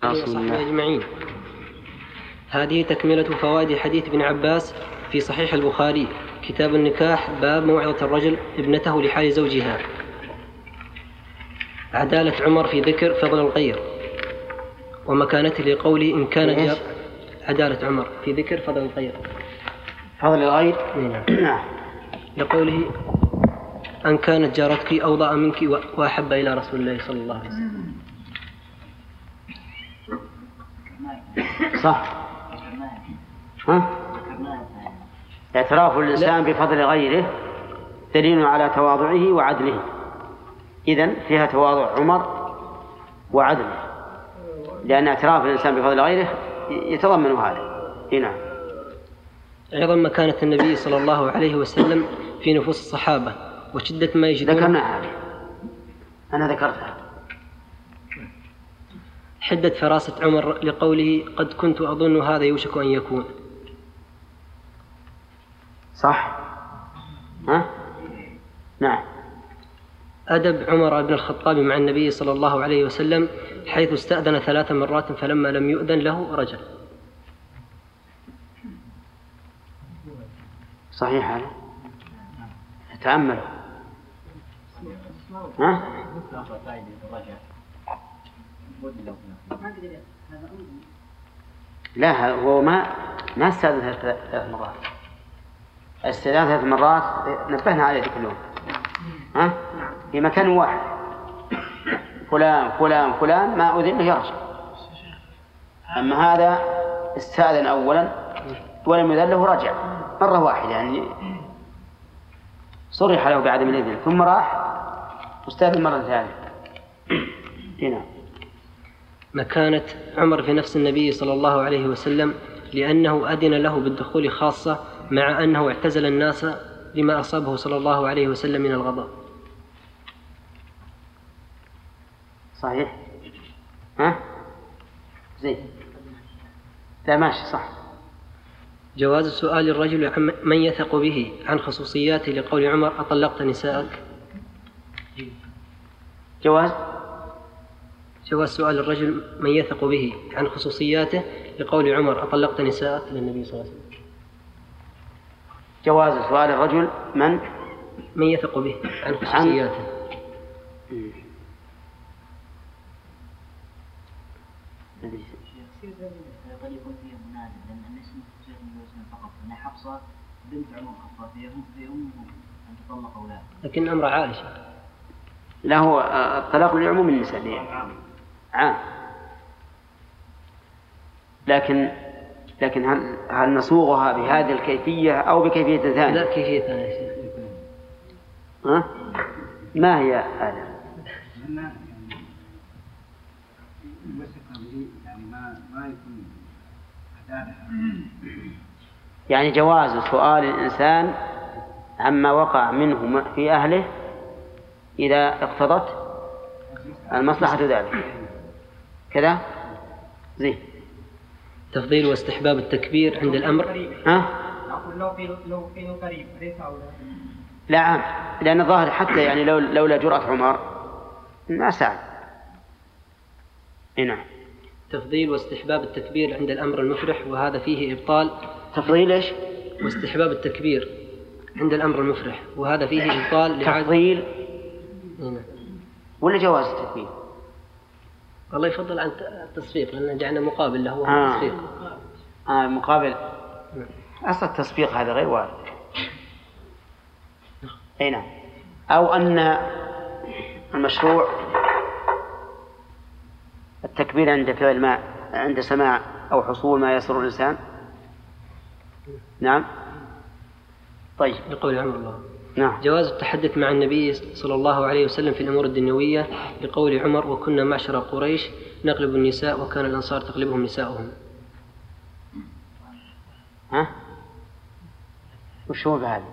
وصحبه أجمعين. هذه تكملة فوائد حديث ابن عباس في صحيح البخاري كتاب النكاح باب موعظة الرجل ابنته لحال زوجها. عدالة عمر في ذكر فضل الغير ومكانته لقوله إن كان جار. عدالة عمر في ذكر فضل الغير. فضل الغير لقوله أن كانت جارتك أوضأ منك وأحب إلى رسول الله صلى الله عليه وسلم. صح. اعتراف الإنسان بفضل غيره دليل على تواضعه وعدله. إذن فيها تواضع عمر وعدله، لأن اعتراف الإنسان بفضل غيره يتضمن هذا. نعم. أيضا مكانة النبي صلى الله عليه وسلم في نفوس الصحابة وشدة ما يجدون. ذكرنا هذه، أنا ذكرتها. حدة فراسة عمر لقوله قد كنت أظن هذا يوشك أن يكون. صح. نعم. أدب عمر بن الخطاب مع النبي صلى الله عليه وسلم حيث استأذن 3 مرات فلما لم يؤذن له رجع. صحيح هذا. تأمل. لا، هو ما استأذن 3 مرات. استئذان 3 مرات نبهنا عليه كلهم. في مكان واحد، فلان فلان فلان ما أذن له يرجع. أما هذا استأذن أولا ولم يذن له رجع مرة واحدة، يعني صرح له بعدم الإذن ثم راح واستأذن مرة ثانية. هنا مكانة عمر في نفس النبي صلى الله عليه وسلم لأنه أذن له بالدخول خاصة مع أنه اعتزل الناس لما أصابه صلى الله عليه وسلم من الغضب. صحيح. زين. لا ماشي صح. جواز سؤال الرجل عن من يثق به عن خصوصياته لقول عمر أطلقت نساءك. جواز سؤال الرجل من يثق به عن خصوصياته لقول عمر أطلقت نساءك للنبي صلى الله عليه وسلم. جواز سؤال الرجل من يثق به عن خصوصياته. قد يكون فيه منازل لأن النسمة تجاه النسمة فقط، أن حفصة بنت عمر الخطاب في أمه أن تطلق أولادها. لكن أمر عائشة. لا، هو الطلاق لعموم النساء عام. لكن هل نصوغها بهذه الكيفية أو بكيفية ثانية؟ لا، كيفية ثانية. ما هي هذا؟ يعني جواز سؤال الإنسان عما وقع منه في أهله إذا اقتضت المصلحة ذلك كذا. زين. تفضيل واستحباب التكبير عند الأمر. لو في قريب ليس أولى. لا عام، لأن الظاهر حتى يعني لولا جرأة عمر ما ساعد. نعم. تفضيل واستحباب التكبير عند الأمر المفرح وهذا فيه إبطال. تفضيل إيش؟ واستحباب التكبير عند الأمر المفرح وهذا فيه إبطال. تفضيل ولا جواز التكبير؟ الله يفضل عن التصفيق لأننا جعلنا مقابل له التصفيق. مقابل. أصل التصفيق هذا غير وارد. نعم. أو أن المشروع التكبير عند فعل ما، عند سماع أو حصول ما يسر الإنسان. نعم. طيب. لقول عمر الله. نعم. جواز التحدث مع النبي صلى الله عليه وسلم في الأمور الدنيوية لقول عمر وكنا معشر قريش نقلب النساء وكان الأنصار تقلبهم نساؤهم. وش هو بهذا؟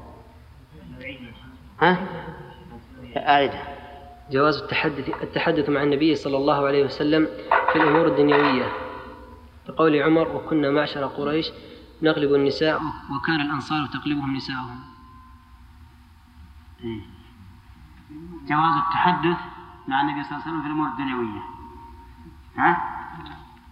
أعيدها. جواز التحدث مع النبي صلى الله عليه وسلم في الأمور الدنيوية لقول عمر وكنا معشر قريش نقلب النساء وكان الأنصار تقلبهم نساؤهم. جواز التحدث مع النبي صلى الله عليه وسلم في الأمور الدنيوية.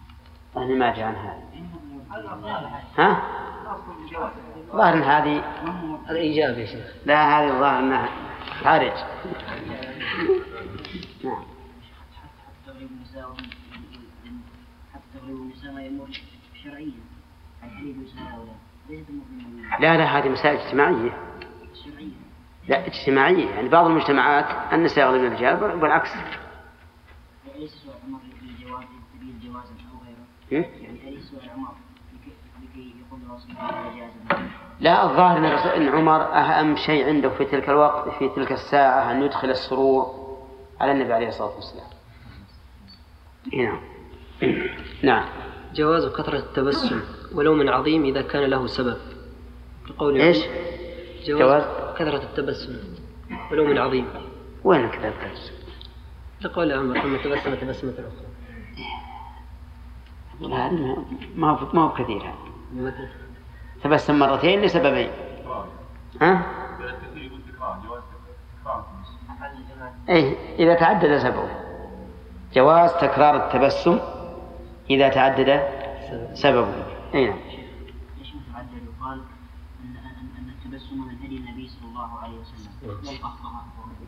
أنا ما جاء عن هذا. ها؟ ظاهر إن هذه الإيجاب يا شيخ. لا، هذه الظاهر إنها خارج. نعم. حتى تغلب النساء ما يمر شرعيا. لا هذه مسائل اجتماعية. لا اجتماعية، يعني بعض المجتمعات النساء يغلبن الرجال والعكس. ليس سؤال عمر لجواز جوازا أو غيره. يعني ليس سؤال عمر لكي يقول رسول الله جازا. لا، الظاهر ان عمر اهم شيء عنده في تلك الوقت في تلك الساعة ان يدخل السرور على النبي عليه الصلاة والسلام. نعم. جواز كثرة التبسم ولو من عظيم إذا كان له سبب. بقول إيش؟ جواز كثرة التبسم ولو من عظيم. وين كثرة التبسم؟ تقول عمر ثم تبسم تبسمة أخرى. لا ما هو كثير هذا. تبسم مرتين لسببين. ها؟ إيه إذا تعدد سببه. جواز تكرار التبسم إذا تعدد سببه. أين؟ ليش متعدد؟ يقال أن التبسم من هدي النبي صلى الله عليه وسلم. والقهقه.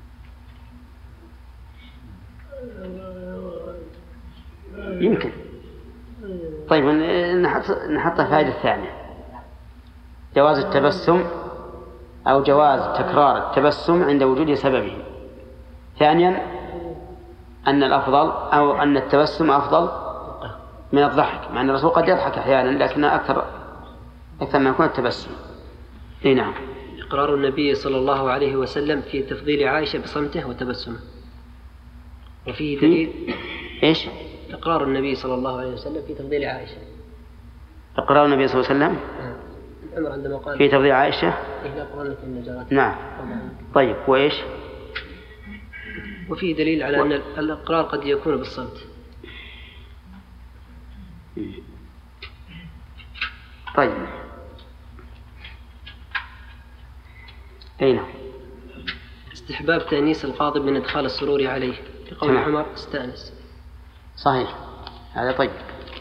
يمكن. طيب نحط الفائدة الثانية. جواز التبسم أو جواز تكرار التبسم عند وجود سببه. ثانيا أن الأفضل أو أن التبسم أفضل من الضحك، مع أن الرسول قد يضحك أحيانا لكن أكثر ما يكون التبسم. نعم. إقرار النبي صلى الله عليه وسلم في تفضيل عائشة بصمته وتبسمه. وفيه دليل. إيش؟ إقرار النبي صلى الله عليه وسلم في تفضيل عائشة. إقرار النبي صلى الله عليه وسلم عمر عندما قال في تفضيل عائشة. نعم. طيب وإيش؟ وفيه دليل على أن الإقرار قد يكون بالصمت. طيب أين؟ استحباب تأنيس الغاضب من إدخال السرور عليه لقول عمر استأنس. صحيح هذا. طيب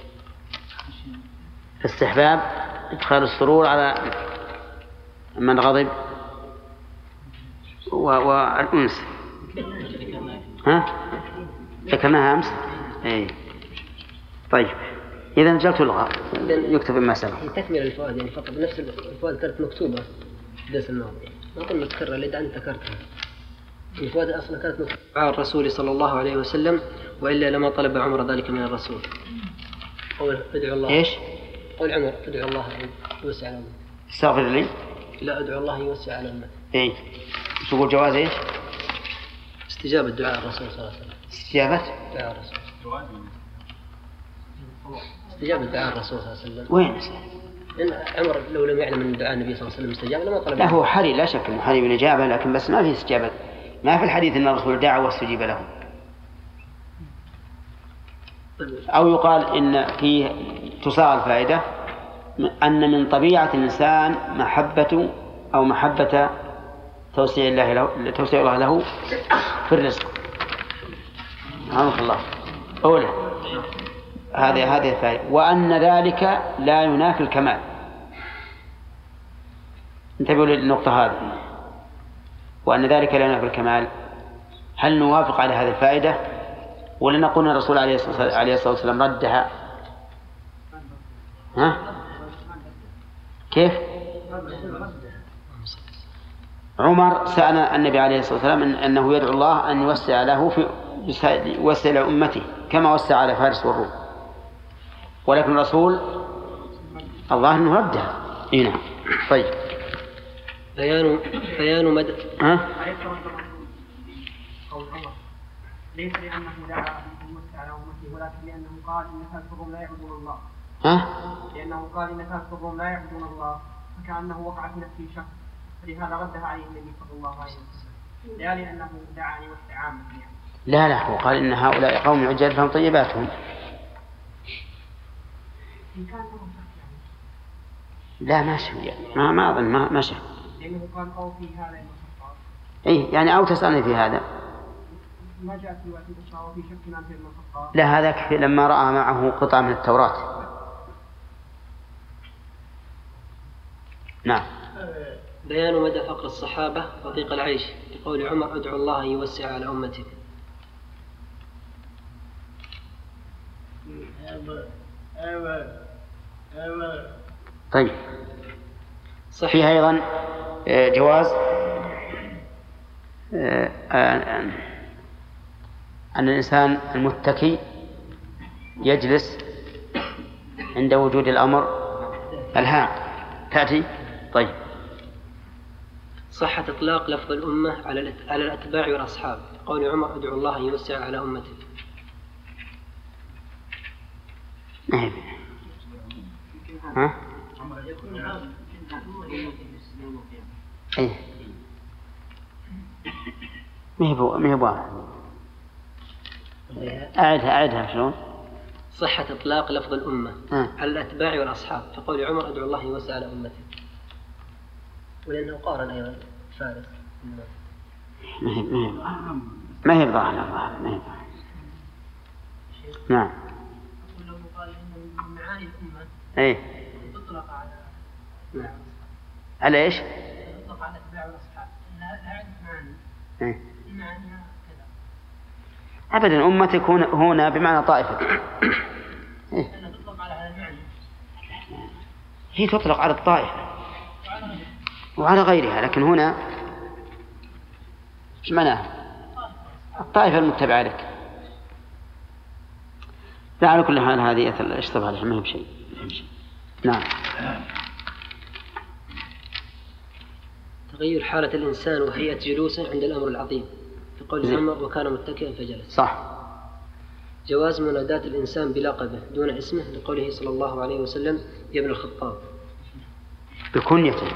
استحباب إدخال السرور على من غضب والأنس. ها؟ ذكرناها أمس. إيه. طيب إذا جلت اللغة يكتب ما سبق. هي تكمل الفوائد يعني فقط نفس الفوائد كانت مكتوبة في درس الماضي. ما قلنا نذكرها لأن أنت ذكرتها. الفوائد أصلا كانت مكتوبة على الرسول صلى الله عليه وسلم وإلا لما طلب عمر ذلك من الرسول. قول ادعو الله. إيش؟ قول عمر ادعو الله أن يوسع على أمته. استغفر لي. لا ادعو الله يوسع على أمته. إيه. شو يقول جواز إيش؟ استجابة دعاء الرسول صلى الله عليه وسلم. استجابة دعاء الرسول. استجابة دعاء الرسول صلى الله عليه وسلم. وين؟ إن عمر لو لم يعلم من دعاء النبي صلى الله عليه وسلم استجاب لما طلب. لا هو حري لا شك انه حري بالإجابة لكن بس ما في استجابة. ما في الحديث ان الرسول دعا واستجيب له. أو يقال إن فيه تصاغ الفائدة أن من طبيعة الإنسان محبة توسيع الله له في الرزق. رحمه الله. أولى هذه الفائدة. وأن ذلك لا ينافي الكمال. انتبهوا للنقطة هذه. وأن ذلك لا ينافي الكمال. هل نوافق على هذه الفائدة ولا نقول الرسول عليه الصلاة والسلام ردها؟ ها؟ كيف؟ عمر سأل النبي عليه الصلاة والسلام أنه يدعو الله أن يوسع له يوسع لأمته كما وسع على فارس والروم، ولكن الرسول الله أنه ردها. هنا طيب بيان مدى ليس لأنه دعا أن يوسع على أمته ولكن لأنه قال إن فارس والروم لا يعبدون الله. لأنه قال إن فارس والروم لا يعبدون الله فكأنه وقع في نفسه شك فلهذا ردها عليه النبي صلى الله عليه وسلم لا لأنه دعا أن يوسع عامة يعني. لا هو قال إن هؤلاء قوم عجال فهم طيباتهم. إن كان له شك يعني. لا ما شك يعني ما أظن ما شك. لأنه قال أو في هذا المشقات. إيه يعني أو تسألني في هذا. ما جاءت رواية أخرى وفي شك عن ابن الخطاب. لا هذاك لما رأى معه قطعة من التوراة. نعم. بيان مدى فقر الصحابة وضيق العيش لقول عمر ادعو الله أن يوسع على أمتك. طيب فيها أيضا جواز أن الإنسان المتكي يجلس عند وجود الأمر الهام تأتي. طيب صحة إطلاق لفظ الأمة على الأتباع والأصحاب قول عمر ادعو الله أن يوسع على أمتك. ها؟ أيه مهبوا أعدها شلون؟ صحة إطلاق لفظ الأمة على الأتباع والأصحاب فقول عمر ادعو الله أن يوسع على أمتك ولأنه قارن أيضا فارس. ما هي بضاعة. نعم. لو قال إن معاني الأمة إيه تطلق على إيش؟ تطلق على الأتباع والأصحاب لا عدة معاني. إيه معانيها كذا. أبدا أمة تكون هنا بمعنى طائفة. إيه؟ تطلق على المعنى. هي تطلق على الطائفة وعلى غيرها لكن هنا إيش معناها؟ الطائفة المتبعة لك. لا على كل حال هذه اشتبه عليها ما هي بشيء. نعم. تغير حالة الإنسان وهيئة جلوسه عند الأمر العظيم فقول عمر وكان متكئا فجلس. صح. جواز مناداة الإنسان بلقبه دون اسمه لقوله صلى الله عليه وسلم يا ابن الخطاب. بكنيته.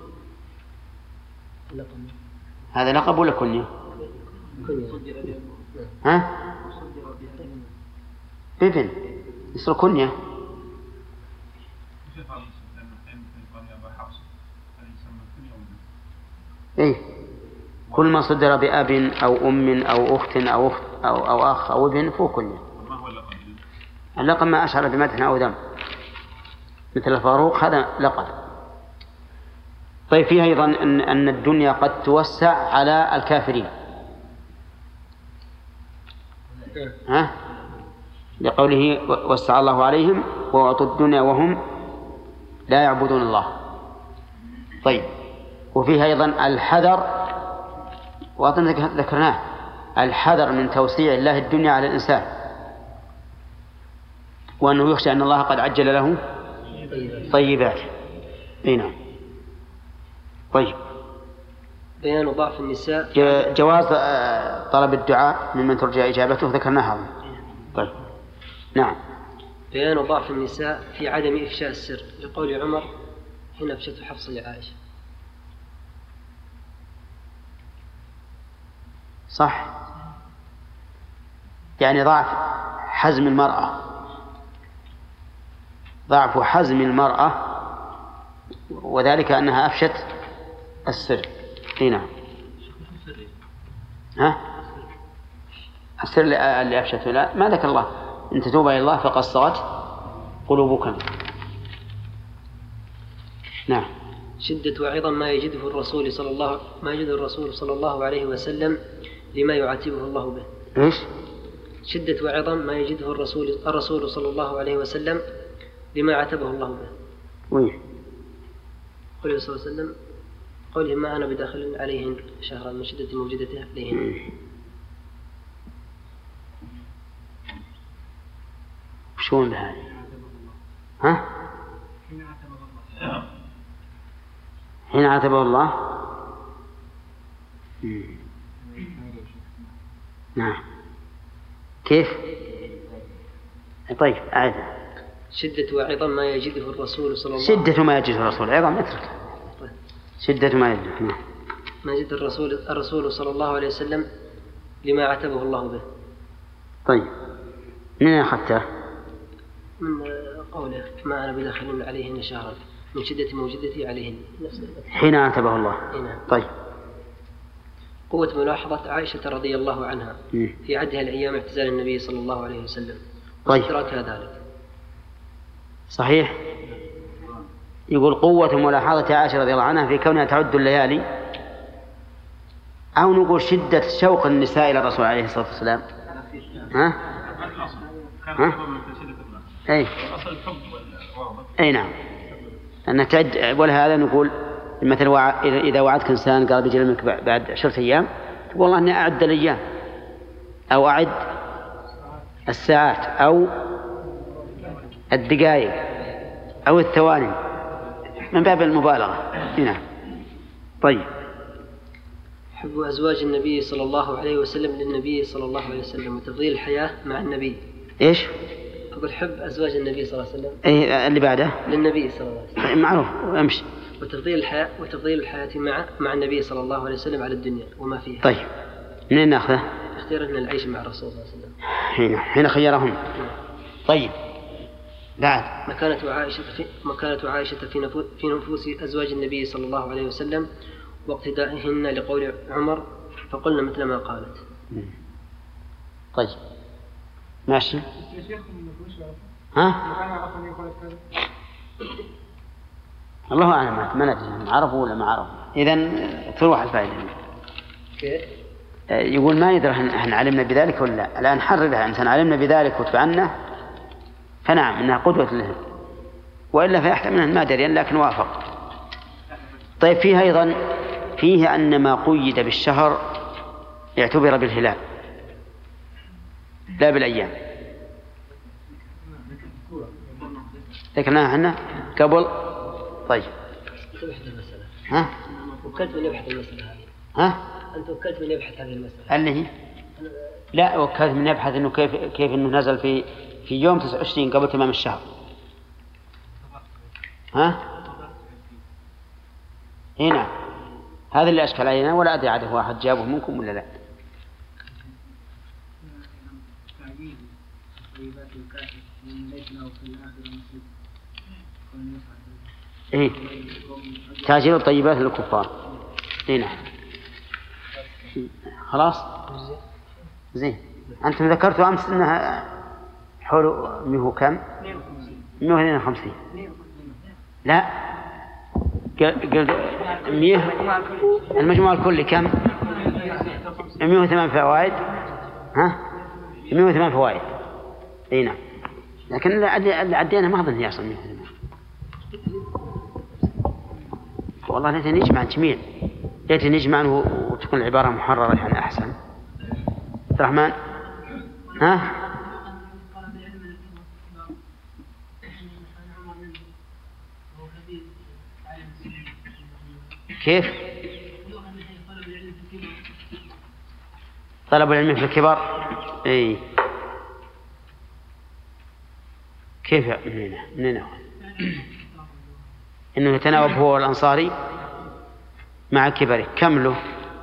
هذا لقب ولا كنية؟ كنية. ها؟ بابن يصير كنية. إيه كل ما صدر بأب أو أم أو أخت أو أخ أو ابن فهو كنية. اللقب ما أشعر بمدح أو ذم مثل الفاروق هذا لقب. طيب فيها أيضا أن الدنيا قد توسع على الكافرين. ها؟ لقوله وسع الله عليهم وأعطوا الدنيا وهم لا يعبدون الله. طيب وفيها أيضا الحذر وأظن ذكرناه الحذر من توسيع الله الدنيا على الإنسان وأنه يخشى أن الله قد عجل له طيبات. نعم. طيب بيان ضعف النساء. جواز طلب الدعاء ممن ترجى إجابته ذكرناها. طيب نعم. بيان ضعف النساء في عدم إفشاء السر لقول عمر حين أفشته حفصة لعائشة. صح يعني ضعف حزم المرأة ضعف حزم المرأة وذلك أنها أفشت السر. نعم. ها السر اللي أفشته لا ما ذكر الله إن تتوبوا إلى الله فقد صغت قلوبكم. نعم. شدة وعظم ما يجده الرسول صلى الله عليه وسلم لما يعاتبه الله به. إيش؟ شدة وعظم ما يجده الرسول صلى الله عليه وسلم لما عاتبه الله به. وين؟ قوله صلى الله عليه وسلم قوله ما أنا بداخل عليهن شهرا من شدة موجودته عليهن. شلون بهذه؟ ها؟ حين عاتبه الله. نعم. كيف؟ طيب أعد. شدة وعظم ما يجده الرسول صلى الله عليه وسلم. شدة ما يجده الرسول عظم اترك. شدة ما يجده. ما يجد الرسول صلى الله عليه وسلم لما عاتبه الله به. طيب من أخذته؟ من قوله ما أنا بداخل عليهن شهرا من شدة موجودتي عليهن. حين عاتبه الله. هنا. طيب قوة ملاحظة عائشة رضي الله عنها في عدها الأيام اعتزال النبي صلى الله عليه وسلم واستدراكها ذلك. صحيح. يقول قوة ملاحظة عائشة رضي الله عنها في كونها تعد الليالي، أو نقول شدة شوق النساء إلى الرسول عليه الصلاة والسلام. ها؟ أي نعم، أن تعد. ولهذا نقول مثلا إذا وعدك إنسان قال بيجي منك بعد 10 أيام، والله أني أعد الأيام أو أعد الساعات أو الدقائق أو الثواني من باب المبالغة. نعم. طيب. حب أزواج النبي صلى الله عليه وسلم للنبي صلى الله عليه وسلم وتفضيل الحياة مع النبي. إيش؟ أقول حب أزواج النبي صلى الله عليه وسلم. إيه اللي بعده؟ للنبي صلى الله عليه وسلم. معروف. أمشي. وتفضيل الحياة مع النبي صلى الله عليه وسلم على الدنيا وما فيها. طيب. منين نأخذه؟ اختيارنا العيش مع الرسول صلى الله عليه وسلم. حين خيرهم. طيب. بعد. مكانة عائشة في نفوس أزواج النبي صلى الله عليه وسلم واقتدائهن لقول عمر، فقلنا مثل ما قالت. طيب ماشي. ها؟ الله أعلم، ما ندري عرفوا ولا ما عرفوا. إذن تروح الفائدة. يقول ما يدري احنا علمنا بذلك ولا لا. الآن حررها، إنسان علمنا بذلك وتبعنا فنعم إنها قدوة له، وإلا فيحتمل أن ما دريا لكن وافق. طيب فيه أيضا أن ما قيد بالشهر يعتبر بالهلال لا بالأيام. ذكرناها احنا قبل. طيب. ها؟ وكلت من يبحث المسألة هذه. ها؟ أنت وكلت من يبحث هذه المسألة. اللي هي؟ لا، وكلت من يبحث إنه كيف إنه نزل في يوم 29 قبل تمام الشهر. ها؟ هنا هذا اللي أشكل علينا، ولا أدري عاد واحد جابه منكم ولا لا. إيه تاجيل الطيبات للكفار. هنا خلاص زين. أنتم ذكرتوا أمس أنها حول 100 كم؟ 152. لا قلت 100 المجموع الكلي كم؟ 108 فوائد. ها 108 فوائد. اي نعم، لكن اللي عدينا ما اظن يحصل 108. والله ليت نجمع الجميع، ليت نجمع وتكون العبارة محررة يعني أحسن. عبد الرحمن ها؟ كيف؟ طلب العلم في الكبار. اي كيف منين انه يتناوب هو والانصاري مع كبره. كم له؟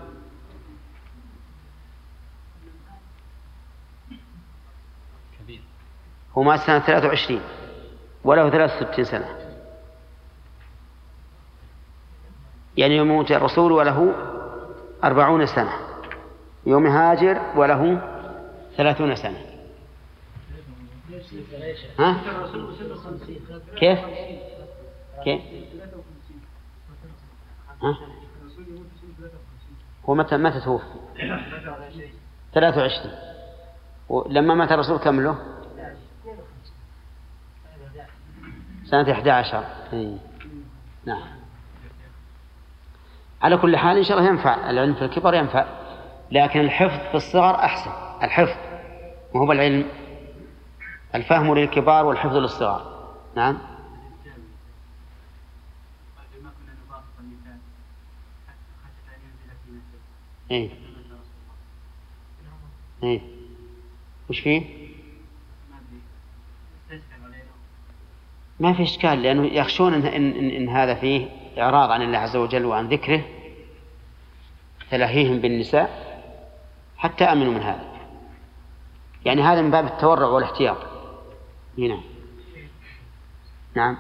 هو مات سنة 23 وله 63 سنة، يعني يوم موت الرسول وله 40 سنة، يوم هاجر وله 30 سنة. ها؟ كيف؟ ها؟ هو متى توفي؟ 23. ولما مات الرسول كم له؟ سنة 11. نعم. على كل حال إن شاء الله ينفع العلم في الكبر، ينفع، لكن الحفظ في الصغر أحسن. الحفظ وهو العلم، الفهم للكبار والحفظ للصغار. نعم. ايه وش فيه؟ ما في إشكال، لأنه يخشون إن هذا فيه إعراض عن الله عز وجل وعن ذكره، تلهيهم بالنساء، حتى أمنوا من هذا. يعني هذا من باب التورع والاحتياط. هنا نعم.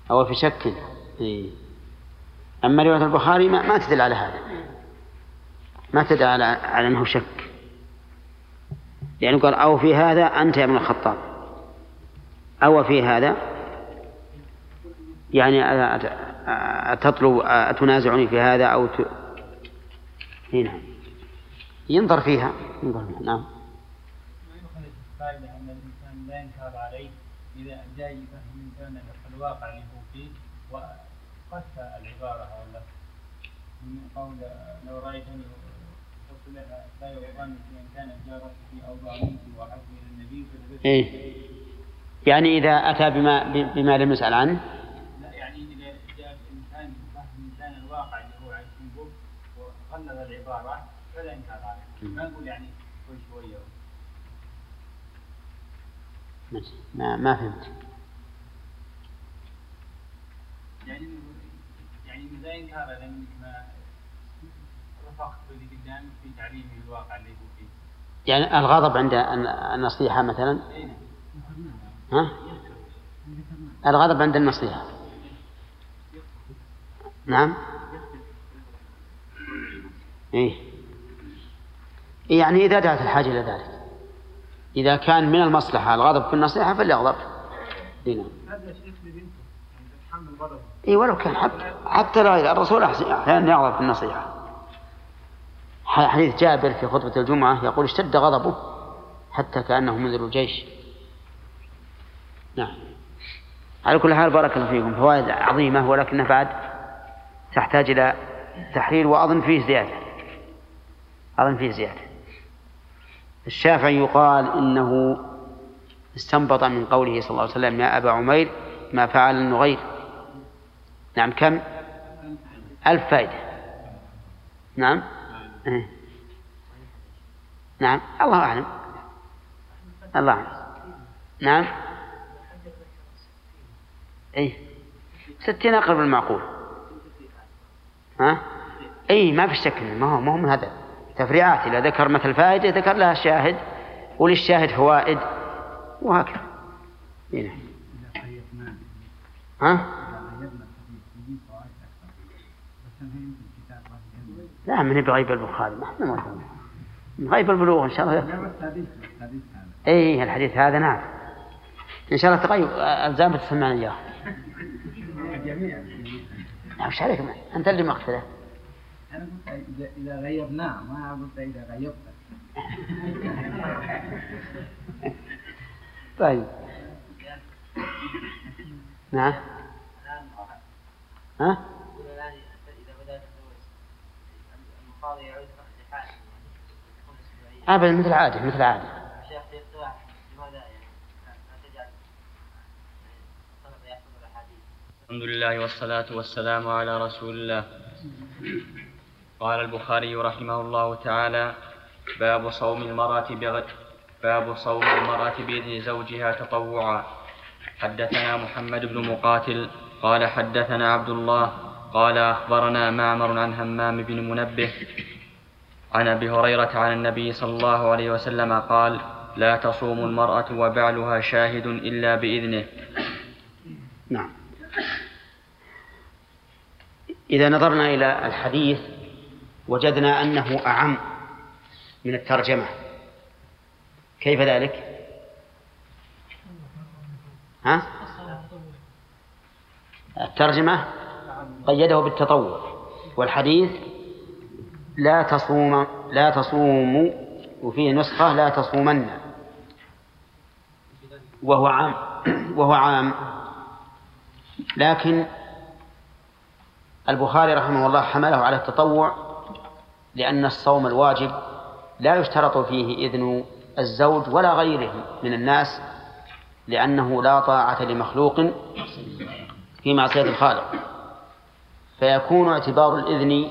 أو في شك. أما رواية البخاري ما تدل على هذا، ما تدل على أنه شك، لأنه قال أو في هذا أنت يا ابن الخطاب، أو في هذا يعني أتنازعني في هذا أو هنا ينظر فيها. نعم. فائدة أن الإنسان لا ينكر عليه إذا جاء يفهم الإنسان الواقع اللي هو فيه وقص العبارة ولا من قول لو رأيتني قلت لها لا يغرني في أن كانت جارتي أو ضامنتي وأحب إلى النبي إيه يعني إذا أتى بما لم يسأل عنه. لا يعني إذا جاء الإنسان يفهم الإنسان الواقع اللي هو عايش فيه وغلظ العبارة فلا ينكر عليه، ما نقول يعني شوية. ما فهمت. يعني لا ينكر لأنك ما رفقت اللي قدامك في تعليم الواقع اللي هو فيه. يعني الغضب عند النصيحة مثلا. ها؟ الغضب عند النصيحة. نعم. إيه يعني إذا دعت الحاجة إلى ذلك، إذا كان من المصلحة الغضب في النصيحة فليغضب. هذا شيء لبنته تتحمل الغضب. إيه ولو كان حتى لا الرسول أحيانا يغضب في النصيحة. حديث جابر في خطبة الجمعة يقول اشتد غضبه حتى كأنه منذر الجيش. نعم. على كل حال بارك الله فيكم، فوائد عظيمة ولكنها بعد تحتاج إلى تحرير، وأظن فيه زيادة. الشافعي يقال إنه استنبط من قوله صلى الله عليه وسلم يا أبا عمير ما فعل النغير. نعم. كم؟ 1000 فائدة. نعم. نعم. الله أعلم. نعم. 60 أقرب المعقول. ما في شك، ما هو من هذا تفريعات. إذا ذكر مثل فائدة ذكر لها شاهد، وللشاهد فوائد وهكذا. لا من بغيب البخاري من غيب البلوغ إن شاء الله. الحديث هذا نعم إن شاء الله تغيب الزام تسمعنا إياه. وش عليك أنت اللي مقتله. أنا قلت إذا غيبناه، ما قلت إذا غيبت. طيب. نعم. أبدا مثل عادة. الحمد لله والصلاة والسلام على رسول الله. قال البخاري رحمه الله تعالى: باب صوم المرأة بإذن زوجها تطوعا. حدثنا محمد بن مقاتل قال حدثنا عبد الله قال أخبرنا معمر عن همام بن منبه عن أبي هريرة عن النبي صلى الله عليه وسلم قال: لا تصوم المرأة وبعلها شاهد إلا بإذنه. نعم. إذا نظرنا إلى الحديث وجدنا أنه أعم من الترجمة. كيف ذلك؟ الترجمة قيده بالتطوع، والحديث لا تصوم، وفيه نسخة لا تصومن، وهو عام. لكن البخاري رحمه الله حمله على التطوع، لأن الصوم الواجب لا يشترط فيه إذن الزوج ولا غيره من الناس، لأنه لا طاعة لمخلوق في معصية الخالق، فيكون اعتبار الإذن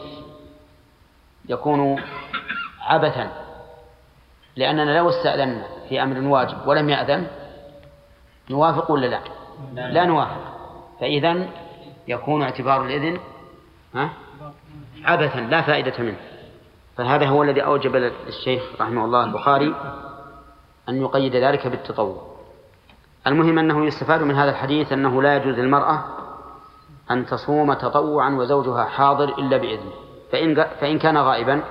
يكون عبثا، لأننا لو استأذنا في أمر واجب ولم يأذن نوافق ولا لا نوافق، فإذن يكون اعتبار الإذن عبثا لا فائدة منه. فهذا هو الذي أوجب الشيخ رحمه الله البخاري أن يقيد ذلك بالتطوع. المهم أنه يستفاد من هذا الحديث أنه لا يجوز للمرأة أن تصوم تطوعا وزوجها حاضر إلا بإذنه، فإن كان غائبا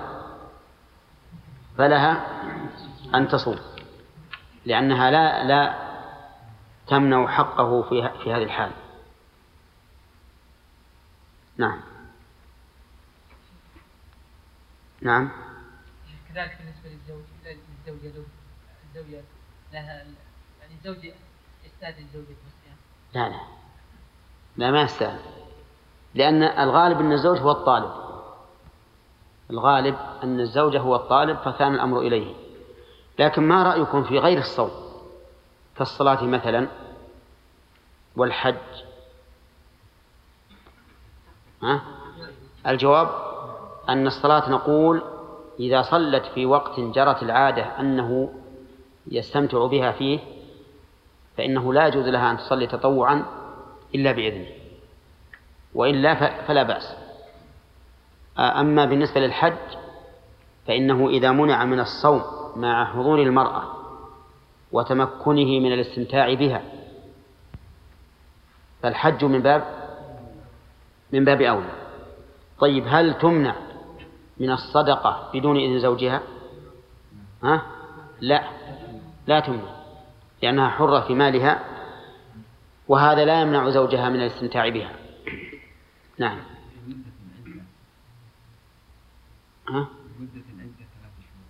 فلها أن تصوم، لأنها لا تمنع حقه في هذه الحال. نعم. نعم. كذلك بالنسبة الزوجة لها يعني الزوج يستأذن زوجته بالصيام؟ لا ما يستأذن، لأن الغالب أن الزوج هو الطالب، الغالب أن الزوجة هو الطالب فكان الأمر إليه. لكن ما رأيكم في غير الصوم كالصلاة مثلا والحج؟ الجواب أن الصلاة نقول إذا صلت في وقت جرت العادة أنه يستمتع بها فيه فإنه لا يجوز لها أن تصلي تطوعا إلا بإذنه، وإلا فلا بأس. أما بالنسبة للحج فإنه إذا منع من الصوم مع حضور المرأة وتمكنه من الاستمتاع بها فالحج من باب أولى. طيب هل تمنع من الصدقة بدون إذن زوجها؟ لا تمنع، لأنها حرة في مالها، وهذا لا يمنع زوجها من الاستمتاع بها. نعم. مدة العدة 3 شهور.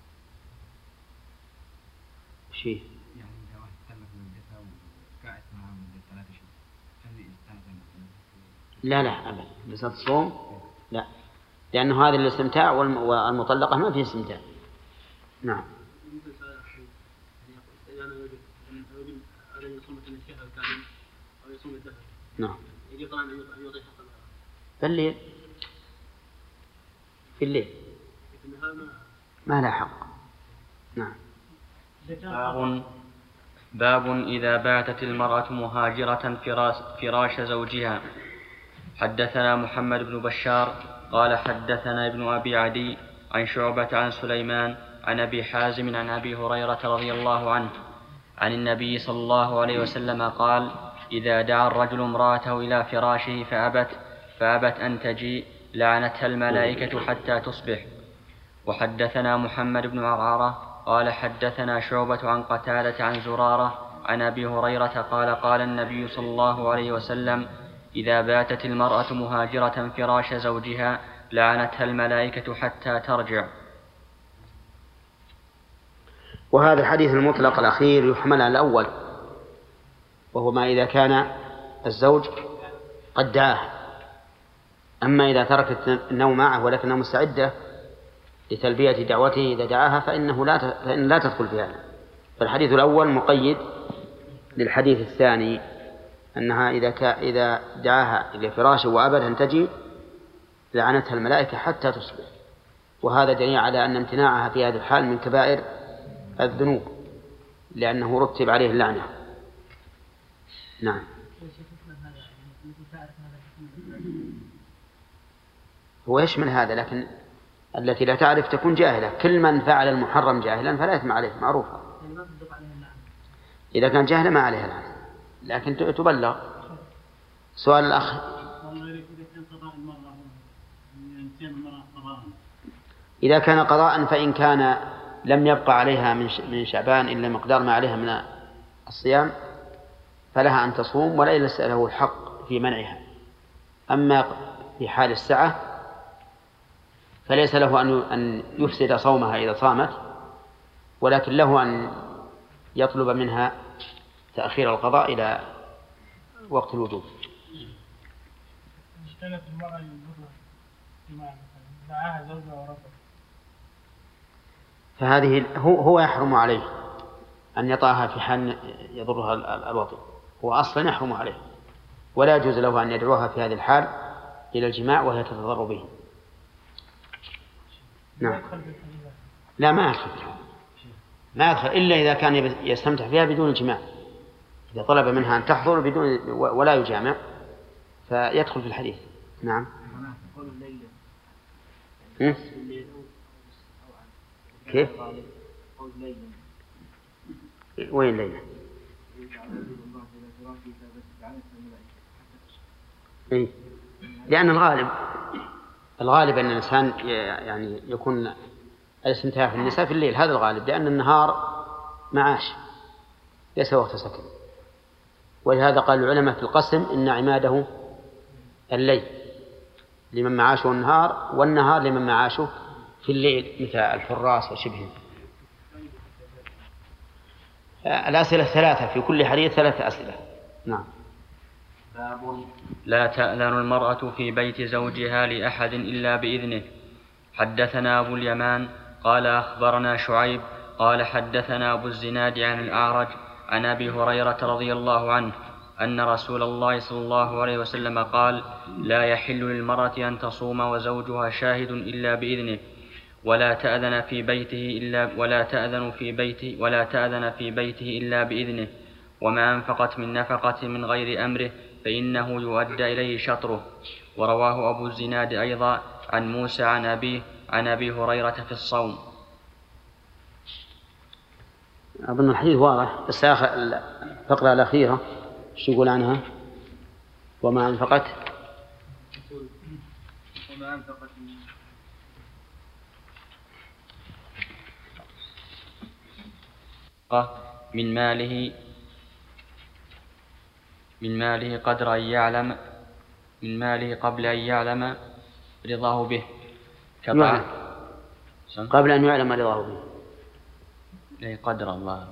شيء يعني إذا واحد تلف مدته وقعت معه مدة 3 شهور هل يستأذن؟ لا أبدا، بس الصوم لا، لأنه هذا الاستمتاع والمطلقة ما فيه استمتاع. نعم. نعم. في الليل ما لا حق. نعم. باب إذا باتت المرأة مهاجرة فراش زوجها. حدثنا محمد بن بشار قال حدثنا ابن أبي عدي عن شعبة عن سليمان عن أبي حازم عن أبي هريرة رضي الله عنه عن النبي صلى الله عليه وسلم قال: إذا دعا الرجل امرأته إلى فراشه فأبت أن تجيء لعنتها الملائكة حتى تصبح. وحدثنا محمد بن عرعرة قال حدثنا شعبة عن قتادة عن زرارة عن أبي هريرة قال: قال النبي صلى الله عليه وسلم: إذا باتت المرأة مهاجرة فراش زوجها لعنتها الملائكة حتى ترجع. وهذا الحديث المطلق الأخير يحمل على الأول، وهو ما إذا كان الزوج قد دعاه. أما إذا تركت النوم معه ولكنها مستعدة لتلبية دعوته إذا دعاها فإن لا تدخل في هذا. فالحديث الأول مقيد للحديث الثاني أنها إذا دعاها إلى فراشه وأبد أن تجي لعنتها الملائكة حتى تصبح. وهذا دليل على أن امتناعها في هذا الحال من كبائر الذنوب لأنه رتب عليه اللعنة. نعم. هو يشمل هذا، لكن التي لا تعرف تكون جاهلة. كل من فعل المحرم جاهلا فلا يثم عليه، معروفة. إذا كان جاهلا ما عليها لعنة، لكن تبلغ. سؤال الأخ: إذا كان قضاء فإن كان لم يبقى عليها من شعبان إلا مقدار ما عليها من الصيام فلها أن تصوم ولا يلس له الحق في منعها. أما في حال السعة فليس له أن يفسد صومها إذا صامت، ولكن له أن يطلب منها تأخير القضاء إلى وقت الوجوب. اشتغلت المرأة يضرها جماعة دعاها زوجها ورفض، فهذه هو يحرم عليه أن يطاها في حال يضرها الوضع. هو أصلا يحرم عليه ولا يجوز له أن يدعوها في هذه الحال إلى الجماع وهي تتضر به. نعم. لا ما يدخل إلا إذا كان يستمتع فيها بدون الجماع. إذا طلب منها أن تحضر بدون ولا يجامع فيدخل في الحديث. نعم. كيف؟ وين ليلة؟ إيه؟ لأن الغالب أن الإنسان يعني يكون الاستمتاع في النساء في الليل، هذا الغالب، لأن النهار معاش ليس وقت سكن. ولهذا قال العلماء في القسم إن عماده الليل لمن معاشه النهار، والنهار لمن معاشه في الليل، مثل الحراس وشبههم. الأسئلة 3 في كل حديث 3 أسئلة. نعم. لا تأذن المرأة في بيت زوجها لأحد إلا بإذنه. حدثنا أبو اليمان قال أخبرنا شعيب قال حدثنا أبو الزناد عن الأعرج عن أبي هريرة رضي الله عنه أن رسول الله صلى الله عليه وسلم قال: لا يحل للمرأة أن تصوم وزوجها شاهد إلا بإذنه، ولا تأذن في بيته إلا بإذنه، وما أنفقت من نفقة من غير أمره فإنه يؤدى إليه شطره. ورواه أبو الزناد أيضا عن موسى عن أبي هريرة في الصوم. أظن الحديث واضح، بس الفقرة الأخيرة شو يقول عنها؟ وما أنفقت من ماله قدر أن يعلم من ماله قبل أن يعلم رضاه به قبل أن يعلم رضاه به. قدر الله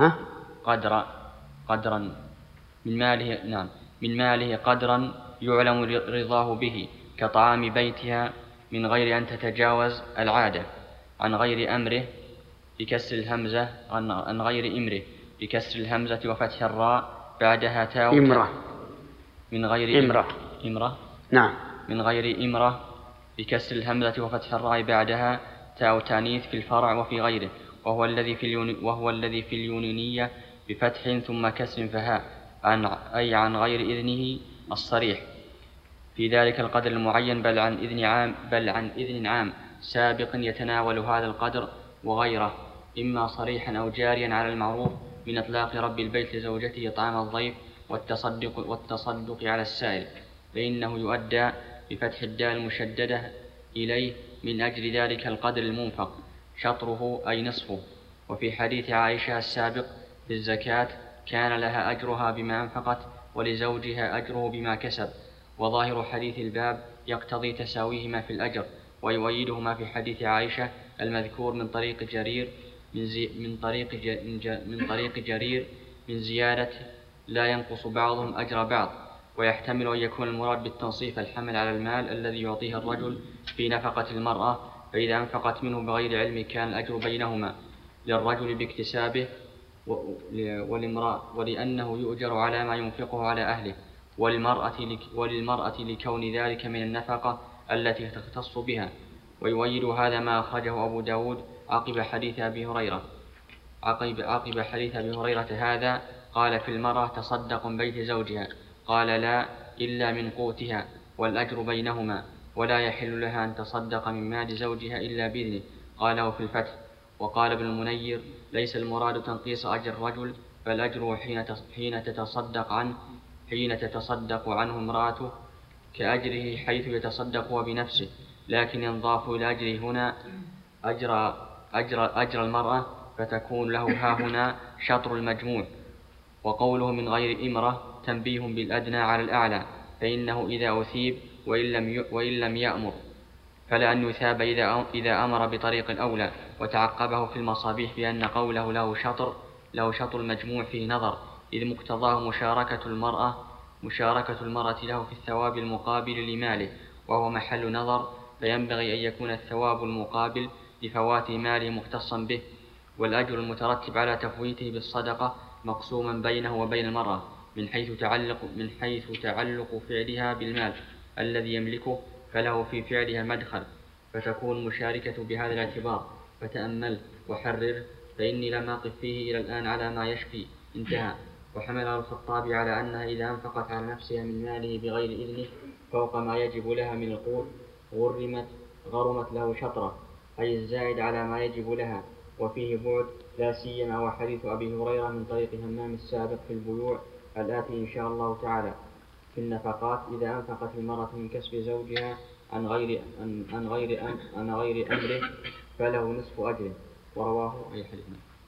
قدرا من ماله. نعم، من ماله قدرا يعلم رضاه به كطعام بيتها من غير أن تتجاوز العادة، عن غير أمره بكسر الهمزة عن غير إمره بكسر الهمزة وفتح الراء بعدها تاء من غير إمرة. نعم، من غير إمرة بكسر الهمزة وفتح الراء بعدها تاء تانيث في الفرع وفي غيره، وهو الذي في اليونانية بفتح ثم كسر فهاء، أي عن غير إذنه الصريح في ذلك القدر المعين، بل عن إذن عام سابق يتناول هذا القدر وغيره، إما صريحا أو جاريا على المعروف من إطلاق رب البيت لزوجته طعام الضيف والتصدق على السائل، فإنه يؤدى بفتح الدال المشددة إليه من أجل ذلك القدر المنفق شطره أي نصفه. وفي حديث عائشة السابق في الزكاة كان لها أجرها بما أنفقت ولزوجها أجره بما كسب، وظاهر حديث الباب يقتضي تساويهما في الأجر، ويؤيدهما في حديث عائشة المذكور من طريق جرير من زيادة لا ينقص بعضهم أجر بعض. ويحتمل أن يكون المراد بالتنصيف الحمل على المال الذي يعطيه الرجل في نفقة المرأة، فإذا أنفقت منه بغير علم كان الأجر بينهما، للرجل باكتسابه والامرأة ولأنه يؤجر على ما ينفقه على أهله، وللمرأة لكون ذلك من النفقة التي تختص بها. ويؤيد هذا ما أخرجه أبو داود عقب حديث أبي هريرة هذا قال في المرأة تصدق من بيت زوجها، قال لا إلا من قوتها والأجر بينهما، ولا يحل لها أن تصدق من مال زوجها إلا بإذنه، قاله في الفتح. وقال ابن المنير ليس المراد تنقيص أجر الرجل، بل أجره حين تتصدق عنه امرأته كأجره حيث يتصدق هو بنفسه، لكن ينضاف إلى أجره هنا أجر المرأة، فتكون له هاهنا شطر المجموع. وقوله من غير إمرة تنبيه بالأدنى على الأعلى، فإنه إذا أثيب وإن لم يأمر فلا أن يثاب إذا أمر بطريق الأولى. وتعقبه في المصابيح بأن قوله له شطر المجموع فيه نظر، إذ مقتضاه مشاركة المرأة له في الثواب المقابل لماله، وهو محل نظر، فينبغي أن يكون الثواب المقابل لفوات ماله مختصا به، والأجر المترتب على تفويته بالصدقة مقسوما بينه وبين المرأة من حيث تعلق فعلها بالمال الذي يملكه، فله في فعلها مدخل، فتكون المشاركة بهذا الاعتبار. فتأمل وحرر، فإني لم أقف فيه إلى الآن على ما يشفي. انتهى. وحمله الخطابي على أنها إذا أنفقت على نفسها من ماله بغير إذنه فوق ما يجب لها من القوت غرمت له شطرة، أي الزائد على ما يجب لها. وفيه بعد لا سيما وحديث أبي هريرة من طريق همام السابق في البيوع الآتي إن شاء الله تعالى. في النفقات إذا أنفقت المرأة من كسب زوجها عن غير أمره فله نصف أجره، ورواه أي حديث.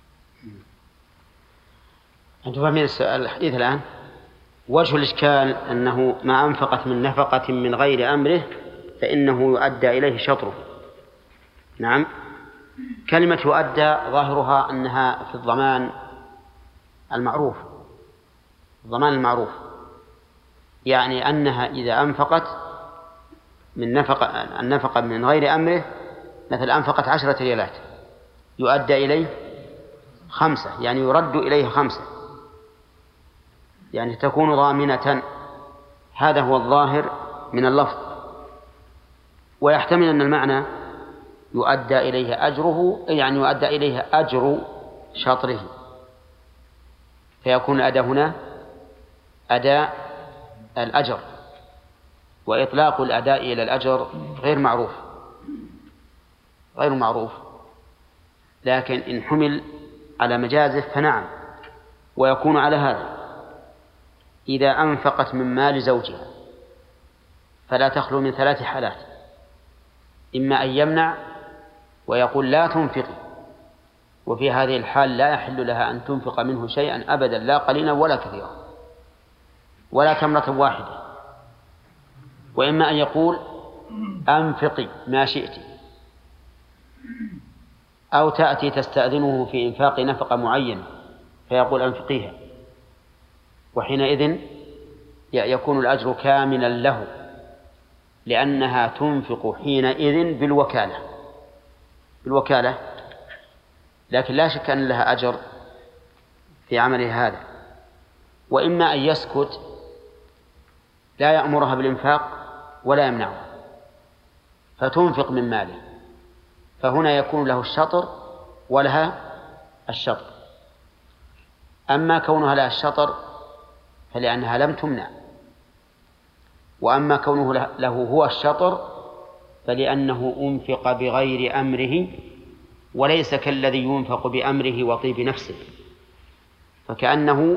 أنتم فاهمين الحديث الآن؟ وجه الإشكال أنه ما أنفقت من نفقة من غير أمره فإنه يؤدى إليه شطره. نعم، كلمة يؤدى ظاهرها أنها في الضمان المعروف، الضمان المعروف، يعني أنها إذا أنفقت من النفقة من غير أمره، مثل أنفقت 10 ريالات يؤدى إليه 5، يعني يرد إليه 5، يعني تكون ضامنة. هذا هو الظاهر من اللفظ، ويحتمل أن المعنى يؤدى إليه أجره، يعني يؤدى إليه أجر شطره، فيكون الأداء هنا أداء الأجر، وإطلاق الأداء إلى الأجر غير معروف، لكن إن حمل على مجازه فنعم. ويكون على هذا إذا أنفقت من مال زوجها فلا تخلو من 3 حالات: إما أن يمنع ويقول لا تنفقي، وفي هذه الحال لا يحل لها أن تنفق منه شيئا أبدا، لا قليلا ولا كثيرا ولا تمرة واحدة. وإما أن يقول أنفقي ما شئت، أو تأتي تستأذنه في إنفاق نفقة معينة فيقول أنفقيها، وحينئذ يكون الأجر كاملا له، لأنها تنفق حينئذ بالوكالة، لكن لا شك أن لها أجر في عمله هذا. وإما أن يسكت لا يأمرها بالإنفاق ولا يمنعها فتنفق من ماله، فهنا يكون له الشطر ولها الشطر. أما كونها لها الشطر فلأنها لم تمنع، وأما كونه له هو الشطر فلأنه أنفق بغير أمره، وليس كالذي ينفق بأمره وطيب نفسه، فكأنه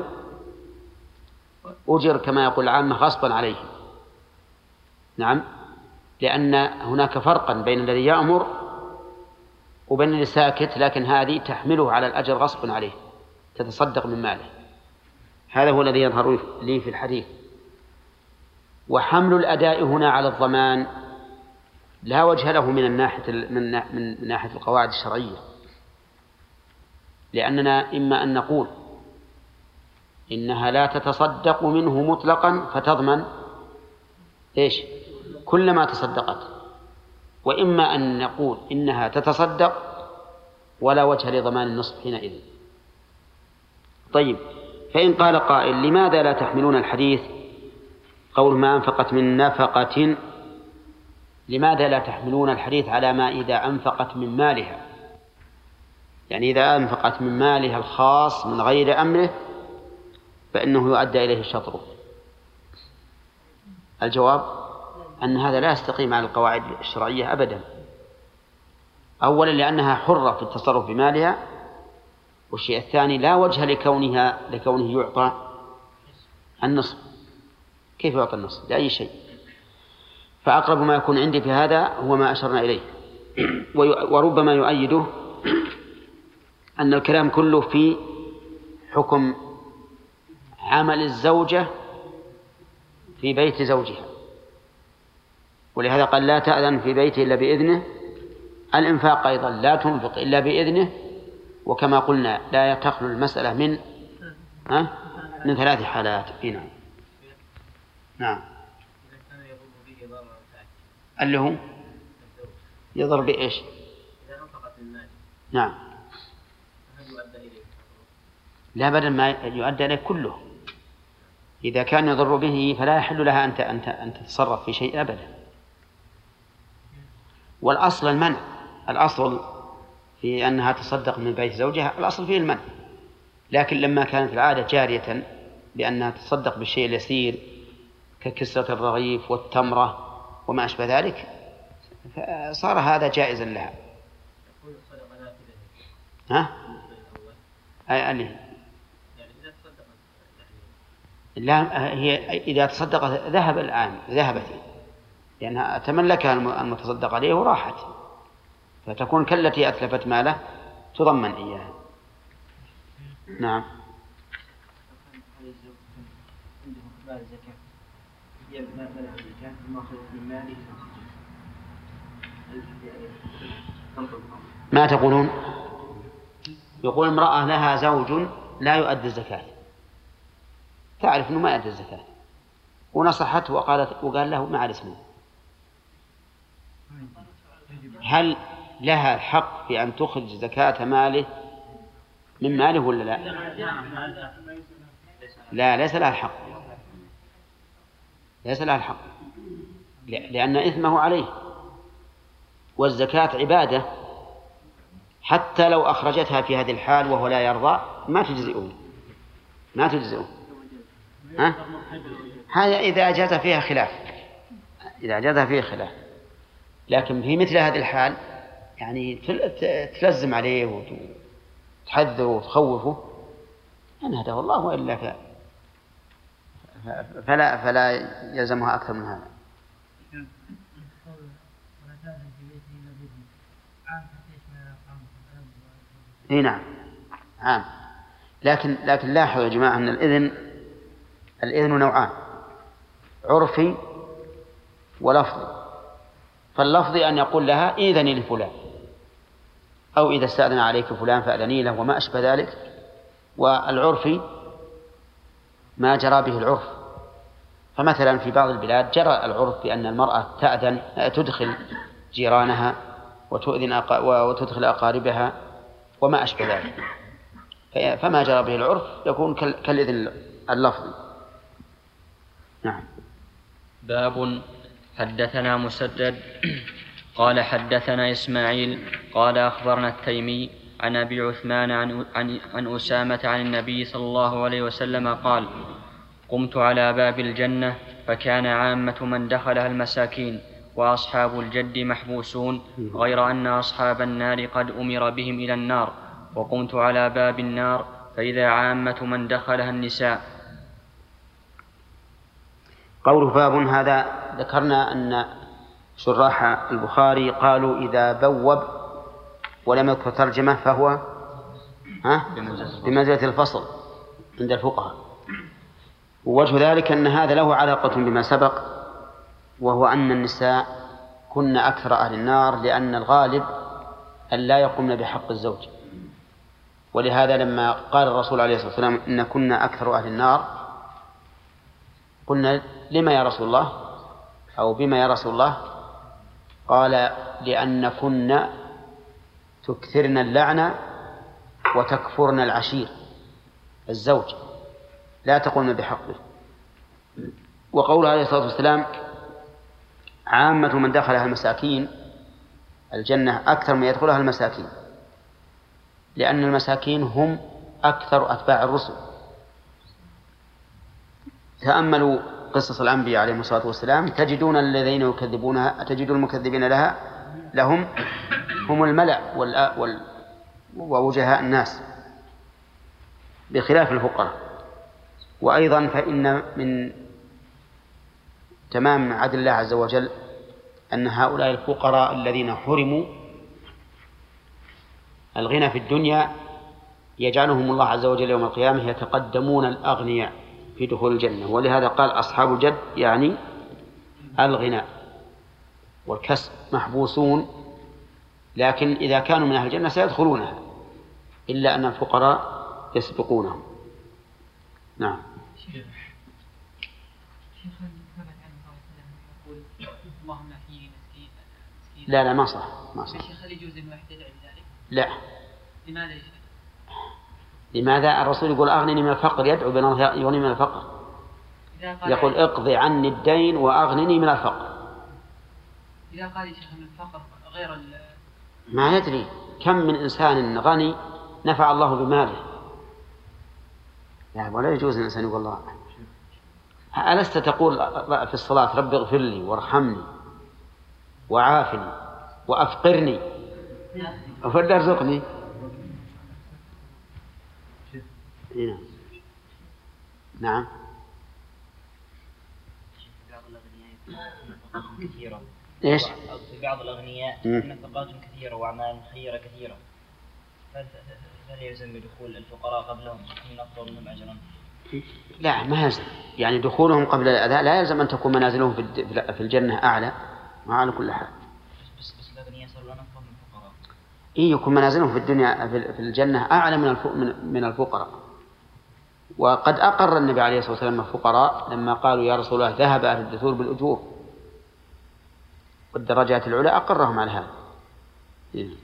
أجر كما يقول العامة غصبا عليه. نعم، لأن هناك فرقا بين الذي يأمر وبين الذي ساكت، لكن هذه تحمله على الأجر غصبا عليه، تتصدق من ماله. هذا هو الذي يظهر لي في الحديث. وحمل الأداء هنا على الضمان لا وجه له من ناحية القواعد الشرعية، لأننا إما أن نقول إنها لا تتصدق منه مطلقا فتضمن كل ما تصدقت، وإما أن نقول إنها تتصدق ولا وجه لضمان النصف حينئذ. طيب، فإن قال قائل لماذا لا تحملون الحديث قول ما أنفقت من نفقة، لماذا لا تحملون الحديث على ما إذا أنفقت من مالها، يعني إذا أنفقت من مالها الخاص من غير أمره فإنه يؤدى إليه الشطر؟ الجواب أن هذا لا يستقيم على القواعد الشرعية أبدا. أولا لأنها حرة في التصرف بمالها، والشيء الثاني لا وجه لكونه يعطى النصف. كيف يعطى النصف لأي شيء؟ فأقرب ما يكون عندي في هذا هو ما أشرنا إليه. وربما يؤيده أن الكلام كله في حكم عمل الزوجة في بيت زوجها، ولهذا قال لا تأذن في بيته إلا بإذنه. الإنفاق أيضا لا تنفق إلا بإذنه، وكما قلنا لا تخلو المسألة من 3 حالات. نعم. اللي هو يضر بإيش؟ إذا أنفقت من مال. نعم. هل يؤدى إليه؟ لا، بدل ما يؤدى إليه كله. إذا كان يضر به فلا يحل لها أن تتصرف في شيء أبدا. والأصل المنع، الأصل في أنها تصدق من بيت زوجها الأصل فيه المنع، لكن لما كانت العادة جارية بأنها تصدق بالشيء اليسير ككسرة الرغيف والتمرة وما أشبه ذلك صار هذا جائزا لها. لا، هي إذا تصدقت ذهب الآن ذهبت، لأنها تملكها المتصدق عليه وراحت، فتكون كالتي أتلفت ماله تضمن إياها. نعم. ما تقولون؟ يقول امرأة لها زوج لا يؤدي الزكاة، تعرف أنه ما يؤدي الزكاة، ونصحته وقال له ما على اسمه، هل لها الحق في أن تخرج زكاة ماله من ماله ولا لا؟ لا، ليس لها الحق، ليس لها الحق، لأن إثمه عليه، والزكاة عبادة، حتى لو أخرجتها في هذه الحال وهو لا يرضى ما تجزئه، ما تجزئه. هذا إذا أجاز فيها خلاف، إذا أجاز فيها خلاف، لكن في مثل هذه الحال يعني تلزم عليه وتحذره وتخوفه أن هداه الله، وإلا فلا يلزمها أكثر من هذا. اي نعم عام، لكن لاحظوا يا جماعة أن الإذن نوعان، عرفي ولفظي. فاللفظي أن يقول لها إذني لفلان، أو إذا استأذن عليك فلان فأذني له وما أشبه ذلك. والعرفي ما جرى به العرف، فمثلا في بعض البلاد جرى العرف بأن المرأة تدخل جيرانها وتدخل أقاربها وما أشبه ذلك، فما جرى به العرف يكون كالإذن اللفظي. نعم. باب حدثنا مسدد قال حدثنا إسماعيل قال أخبرنا التيمي عن أبي عثمان عن أسامة عن النبي صلى الله عليه وسلم قال: قمت على باب الجنة فكان عامة من دخلها المساكين وأصحاب الجد محبوسون، غير أن أصحاب النار قد أمر بهم إلى النار، وقمت على باب النار فإذا عامة من دخلها النساء. قوله باب هذا ذكرنا أن شراح البخاري قالوا إذا بوب ولم يذكر ترجمة فهو بمنزلة الفصل عند الفقهاء. ووجه ذلك أن هذا له علاقة بما سبق، وهو أن النساء كن أكثر أهل النار، لأن الغالب أن لا يقومن بحق الزوج. ولهذا لما قال الرسول عليه الصلاة والسلام إن كنا أكثر أهل النار قلنا لما يا رسول الله، أو بما يا رسول الله؟ قال لأن كنا تكثرن اللعنة وتكفرن العشير الزوج، لا تقومن بحقه. وقول عليه الصلاة والسلام عامة من دخلها المساكين، الجنة أكثر من يدخلها المساكين، لأن المساكين هم أكثر أتباع الرسل. تأملوا قصص الأنبياء عليهم الصلاة والسلام تجدون الذين يكذبونها، تجدون المكذبين لهم هم الملأ ووجهاء الناس بخلاف الفقراء. وأيضا فإن من تمام عدل الله عز وجل أن هؤلاء الفقراء الذين حرموا الغنى في الدنيا يجعلهم الله عز وجل يوم القيامة يتقدمون الأغنياء في دخول الجنة. ولهذا قال أصحاب الجد يعني الغنى والكسب محبوسون، لكن إذا كانوا من أهل الجنة سيدخلونها، إلا أن الفقراء يسبقونهم. نعم. شيخ يقول اللهم احييني مسكين. لا ما صح. الشيخ هل يجوز أن يحتدع بذلك؟ لا. لماذا يا شيخ؟ لماذا؟ الرسول يقول أغنني من الفقر، يدعو بأن يغني من الفقر، يقول اقضي عني الدين وأغنني من الفقر. إذا قال يا شيخ من الفقر غير ما يدري كم من إنسان غني نفع الله بماله. لا، ولا يجوز الإنسان يقول الله. ألست تقول في الصلاة رب اغفر لي وارحمني وعافني وأفقرني وفلا ارزقني؟ نعم. كثيرة. إيش؟ في بعض الأغنياء نفقات كثيرة وأعمال خيرة كثيرة، هل يلزم بدخول الفقراء قبلهم من أفضل منهم أجرا؟ لا، ما يلزم. يعني دخولهم قبل الأداء لا يلزم أن تكون منازلهم في الجنة أعلى، ما على كل حال. بس الأغنياء صاروا لنا أفضل من الفقراء. يكون منازلهم في الدنيا في الجنة أعلى من الفقراء. وقد أقر النبي عليه الصلاة والسلام الفقراء لما قالوا يا رسول الله ذهب أهل الدثور بالأجور والدرجات العلى، أقرهم على هذا. يقول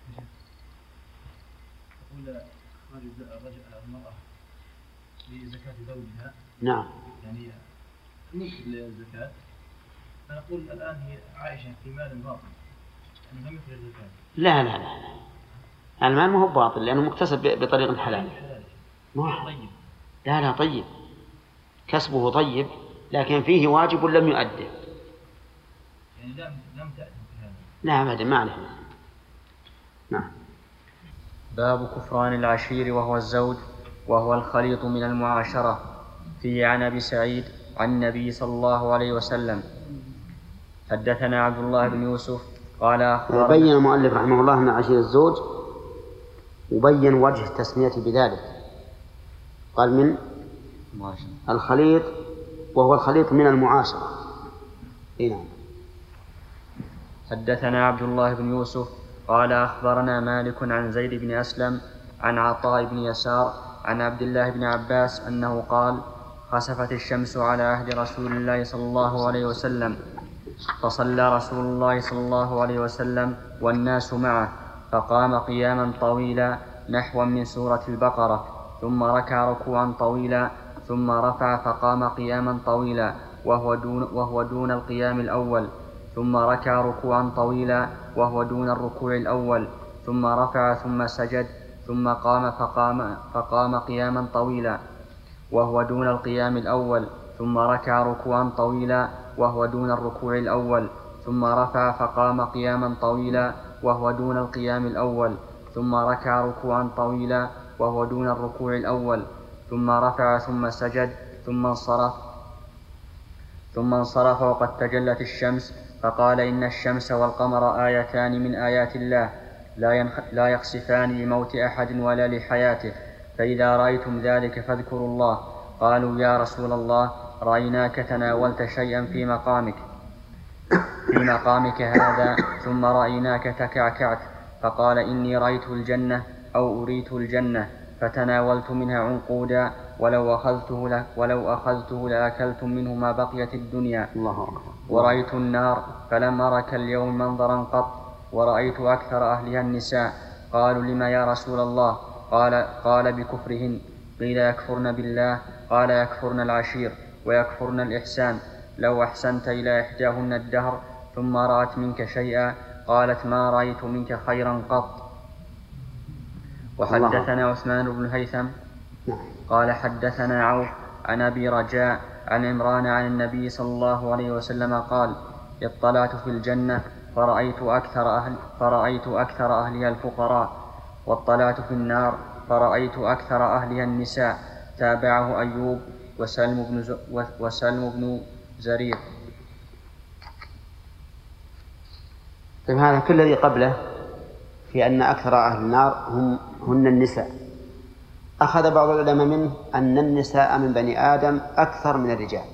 خارج المرأة لزكاة زوجها. نعم. يعني نصف الزكاة. فنقول الآن هي عائشة في مال باطل، يعني لم يخرج الزكاة. لا لا لا، المال ما هو باطل لأنه مكتسب بطريق حلال. طيب. لا طيب، كسبه طيب لكن فيه واجب لم يؤده. يعني لم تأتي في هذا. لا أبدا، ما عليه. نعم. باب كفران العشير وهو الزوج وهو الخليط من المعاشرة. فيه عن أبي سعيد عن النبي صلى الله عليه وسلم. حدثنا عبد الله بن يوسف قال أخبرنا. وبين المؤلف رحمه الله من عشير الزوج، وبين وجه التسمية بذلك، قال من الخليط وهو الخليط من المعاشرة. نعم. حدثنا عبد الله بن يوسف قال أخبرنا مالك عن زيد بن أسلم عن عطاء بن يسار عن عبد الله بن عباس أنه قال خسفت الشمس على عهد رسول الله صلى الله عليه وسلم، فصلى رسول الله صلى الله عليه وسلم والناس معه، فقام قياما طويلا نحوا من سورة البقرة، ثم ركع ركوعا طويلا، ثم رفع فقام قياما طويلا وهو دون القيام الأول، ثم ركع ركوعا طويلا وهو دون الركوع الأول، ثم رفع ثم سجد، ثم قام فقام قياما طويلا وهو دون القيام الأول، ثم ركع ركوعا طويلا وهو دون الركوع الأول، ثم رفع فقام قياما طويلا وهو دون القيام الأول، ثم ركع ركوعا طويلا وهو دون الركوع الأول، ثم رفع ثم سجد، ثم انصرف وقد تجلت الشمس، فقال إن الشمس والقمر آيتان من آيات الله لا يخسفان لموت أحد ولا لحياته، فإذا رأيتم ذلك فاذكروا الله. قالوا يا رسول الله رأيناك تناولت شيئا في مقامك هذا، ثم رأيناك تكعكعت. فقال إني رأيت الجنة أو أريت الجنة فتناولت منها عنقودا، ولو أخذته لأكلتم منه ما بقيت الدنيا. ورأيت النار فلم أرك اليوم منظرا قط، ورأيت أكثر أهلها النساء. قالوا لما يا رسول الله؟ قال بكفرهن. قيل يكفرن بالله؟ قال يكفرن العشير ويكفرن الإحسان. لو أحسنت إلى إحداهن الدهر ثم رأت منك شيئا قالت ما رأيت منك خيرا قط. وحدثنا عثمان بن هيثم قال حدثنا عوف عن أبي رجاء عن عمران عن النبي صلى الله عليه وسلم قال اطلعت في الجنة فرأيت أكثر أهلها الفقراء، واطلعت في النار فرأيت أكثر أهلها النساء. تابعه أيوب وسلم بن زرير. طيب هذا كل الذي قبله في أن أكثر أهل النار هن النساء. أخذ بعض العلماء منه أن النساء من بني آدم أكثر من الرجال.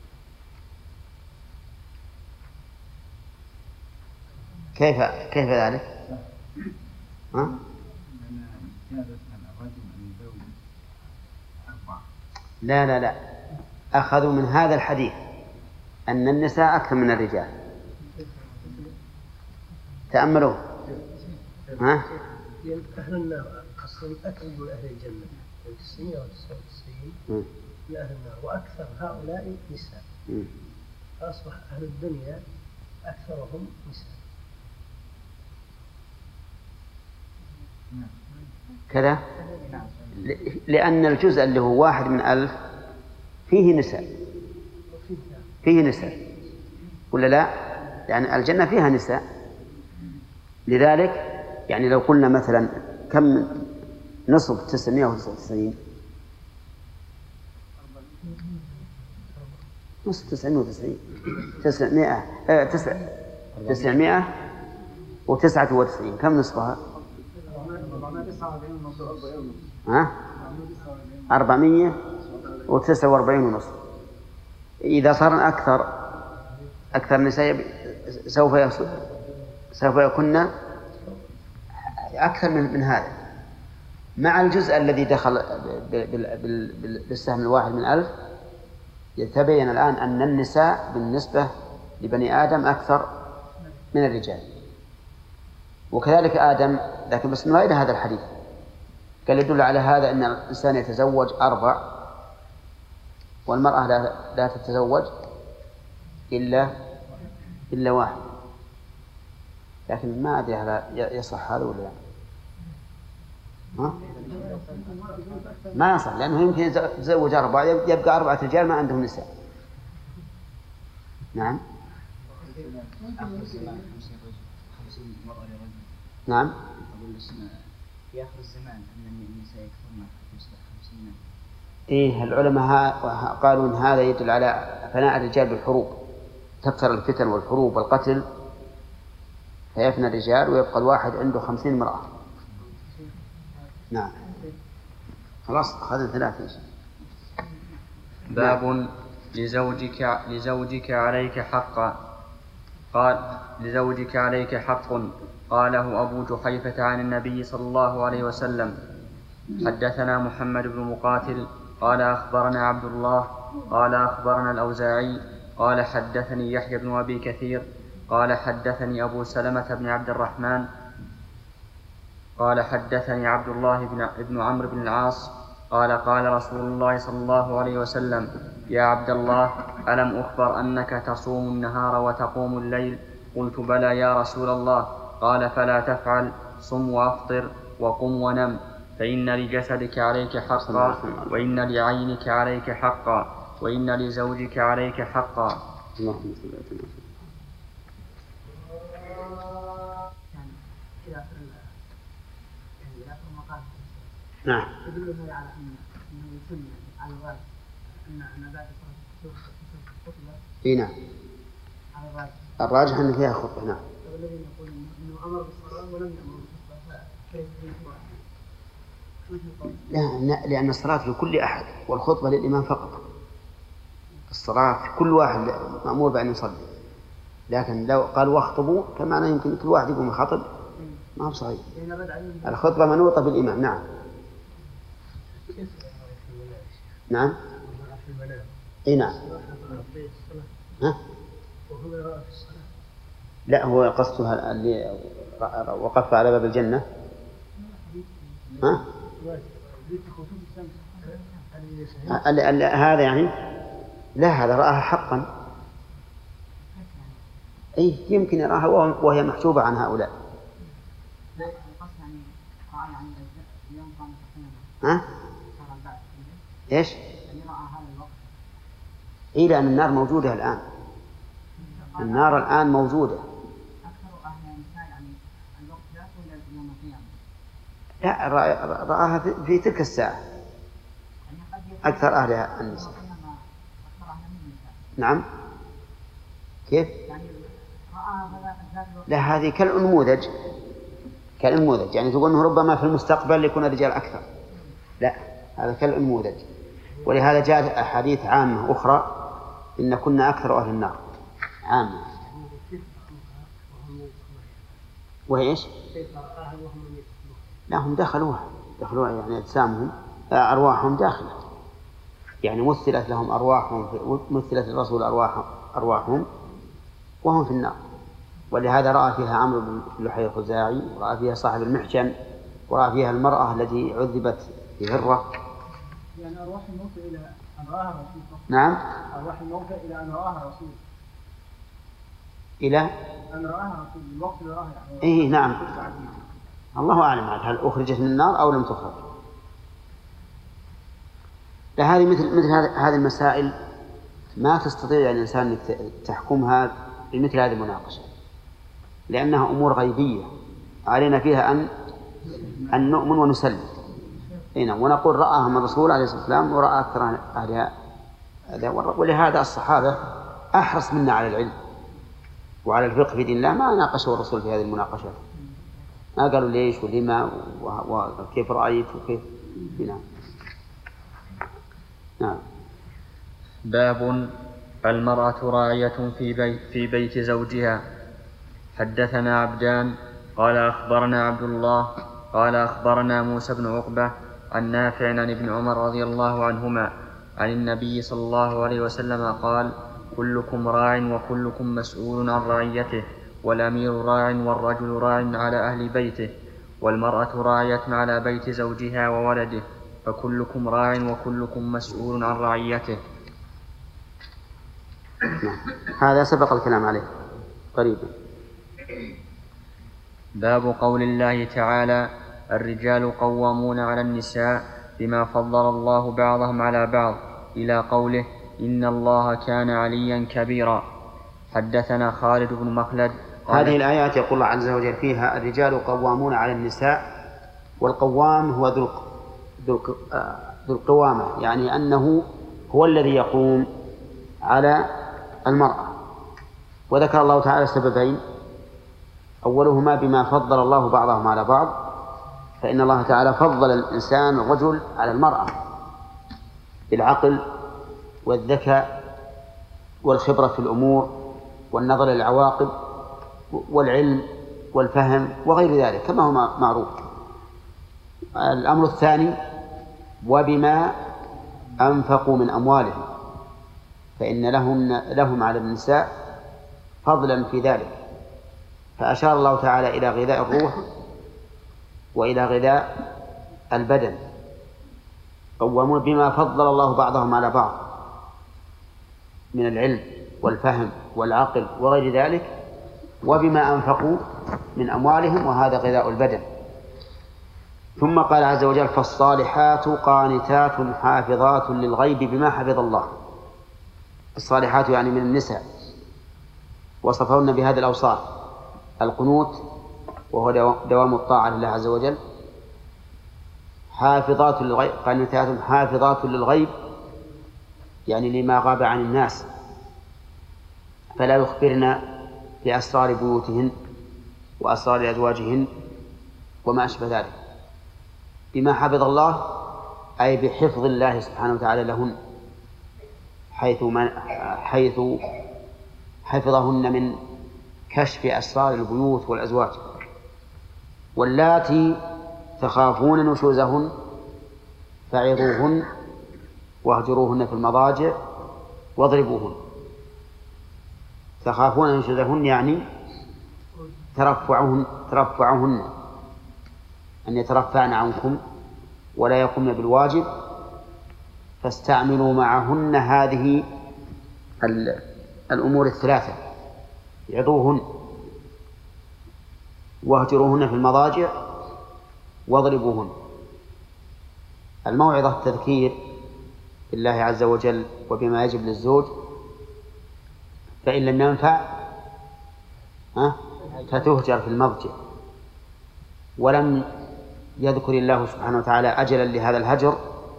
كيف ذلك؟ ها؟ لا أخذوا من هذا الحديث أن النساء أكثر من الرجال. تأملوا. ها؟ أهل النار أصلا أكثر من أهل الجنة، 999 من أهل النار، وأكثر هؤلاء نساء. فأصبح أهل الدنيا أكثرهم نساء. كذا؟ لأن الجزء اللي هو 1 من 1000 فيه نساء ولا لا؟ يعني الجنة فيها نساء. لذلك يعني لو قلنا مثلا كم نصف 999؟ نص 990 999 كم نصفها؟ 449 ونصف. إذا صار أكثر النساء سوف يكون أكثر من هذا، مع الجزء الذي دخل بالسهم الواحد من 1000. يتبين الآن أن النساء بالنسبة لبني آدم أكثر من الرجال، وكذلك آدم، لكن بس من غير هذا الحديث قال يدل على هذا أن الإنسان يتزوج 4، والمرأة لا تتزوج إلا واحد. لكن ما أدري هذا يصح هذا ولا لا. ما يصح، لأنه يمكن يتزوج 4، يبقى 4 رجال ما عندهم نساء. نعم نعم. في آخر الزمان أن النساء يكثرن تصبح 50. إيه، العلماء قالوا إن هذا يدل على فناء الرجال بالحروب، تكثر الفتن والحروب والقتل فيفنى الرجال ويبقى الواحد عنده 50 امرأة. نعم خلاص أخذنا 3. باب لزوجك عليك حقا. قال لزوجك عليك حق. قاله أبو جحيفة عن النبي صلى الله عليه وسلم. حدثنا محمد بن مقاتل قال أخبرنا عبد الله قال أخبرنا الأوزاعي قال حدثني يحيى بن أبي كثير قال حدثني أبو سلمة بن عبد الرحمن قال حدثني عبد الله بن عمرو بن العاص قال قال رسول الله صلى الله عليه وسلم: يا عبد الله، ألم أخبر أنك تصوم النهار وتقوم الليل؟ قلت: بلى يا رسول الله. قال: فلا تفعل، صم وأفطر وقم ونم، فإن لجسدك عليك حقا، وإن لعينك عليك حقا، وإن لزوجك عليك حقا. نعم. يدل هذا على أنه يسمى على الغالب أن بعد الخطبة. إيه نعم. على الراجح أن فيها خطبة. نعم. الذين يقولون أنه أمر بالصلاة ولم يأمر بالخطبة فكيف لا، لأن الصلاة لكل أحد والخطبة للإمام فقط. الصلاة كل واحد مأمور بأن يصلي، لكن لو قال واخطبوا كما يمكن كل واحد يقوم يخطب ما هو صحيح. الخطبة منوطة بالإمام. نعم. نعم. اي نعم. ها؟ لا، هو قصدها اللي وقف على باب الجنة. ها؟ هذا يعني لا، هذا رآها حقا. اي يمكن يراها وهي محجوبة عن هؤلاء. ها؟ ايش؟ إيه، لأن النار موجودة الآن. النار الآن موجودة. لا، رآها في تلك الساعة أكثر أهلها النساء. نعم. كيف؟ لا، هذه كالأنموذج يعني تقول أنه ربما في المستقبل يكون الرجال أكثر. لا، هذا كالأنموذج. ولهذا جاءت أحاديث عامة أخرى إن كنا أكثر أهل النار عامة. وهي إيش؟ لا، هم دخلوها يعني أجسامهم أرواحهم داخلة، يعني مثلت لهم أرواحهم، مثلت الرسول أرواحهم وهم في النار. ولهذا رأى فيها عمرو بن لحي الخزاعي، ورأى فيها صاحب المحجن، ورأى فيها المرأة التي عذبت في هرة. يعني أرواح الموتى إلى أن رآها الرسول. نعم. أرواح الموتى إلى أن رآها الرسول. إلى أن رآها الرسول الوقت اللي رآها يعني. إيه نعم. الله أعلم هل أخرجت من النار أو لم تخرج. هذه مثل هذه المسائل ما تستطيع الإنسان تحكمها بمثل هذه المناقشة، لأنها أمور غيبية علينا فيها أن نؤمن ونسلم. ونقول رآها من الرسول عليه الصلاة والسلام ورأى أكثر أهلها ولهذا الصحابة أحرص منا على العلم وعلى الفقه في دين الله، ما ناقشوا الرسول في هذه المناقشات، ما قالوا ليش ولما وكيف رأيت وكيف. نعم. نعم. باب المرأة راعية في بيت زوجها. حدثنا عبدان قال أخبرنا عبد الله قال أخبرنا موسى بن عقبة عن نافع عن ابن عمر رضي الله عنهما عن النبي صلى الله عليه وسلم قال: كلكم راع وكلكم مسؤول عن رعيته، والأمير راع والرجل راع على أهل بيته، والمرأة راعية على بيت زوجها وولده، فكلكم راع وكلكم مسؤول عن رعيته. هذا سبق الكلام عليه قريبا. باب قول الله تعالى: الرجال قوامون على النساء بما فضل الله بعضهم على بعض، إلى قوله: إن الله كان عليا كبيرا. حدثنا خالد بن مخلد. هذه الآيات يقول الله عز وجل فيها: الرجال قوامون على النساء، والقوام هو ذو القوامة، يعني أنه هو الذي يقوم على المرأة. وذكر الله تعالى سببين: أولهما بما فضل الله بعضهم على بعض، فإن الله تعالى فضل الإنسان الرجل على المرأة بالعقل والذكاء والخبرة في الأمور والنظر للعواقب والعلم والفهم وغير ذلك كما هو معروف. الأمر الثاني: وبما أنفقوا من أموالهم، فإن لهم على النساء فضلا في ذلك. فأشار الله تعالى إلى غذاء الروح وإلى غذاء البدن. قوامون بما فضل الله بعضهم على بعض من العلم والفهم والعقل وغير ذلك، وبما أنفقوا من أموالهم، وهذا غذاء البدن. ثم قال عز وجل: فالصالحات قانتات حافظات للغيب بما حفظ الله. الصالحات يعني من النساء، وصفهن بهذه الأوصاف: القنوت وهو دوام الطاعة لله عز وجل، حافظات للغيب، قانتات حافظات للغيب يعني لما غاب عن الناس، فلا يخبرن بأسرار بيوتهن وأسرار أزواجهن وما أشبه ذلك. بما حفظ الله أي بحفظ الله سبحانه وتعالى لهن، حيث حفظهن من كشف أسرار البيوت والأزواج. واللاتي تخافون نشوزهن فعظوهن واهجروهن في المضاجع واضربوهن. تخافون نشوزهن يعني ترفعهن، أن يترفعن عنكم ولا يقومن بالواجب، فاستعملوا معهن هذه الأمور الثلاثة: عظوهن واهجروهن في المضاجع واضربوهن. الموعظة التذكير بالله عز وجل وبما يجب للزوج، فإن لم ينفع فتهجر في المضجع. ولم يذكر الله سبحانه وتعالى أجلا لهذا الهجر،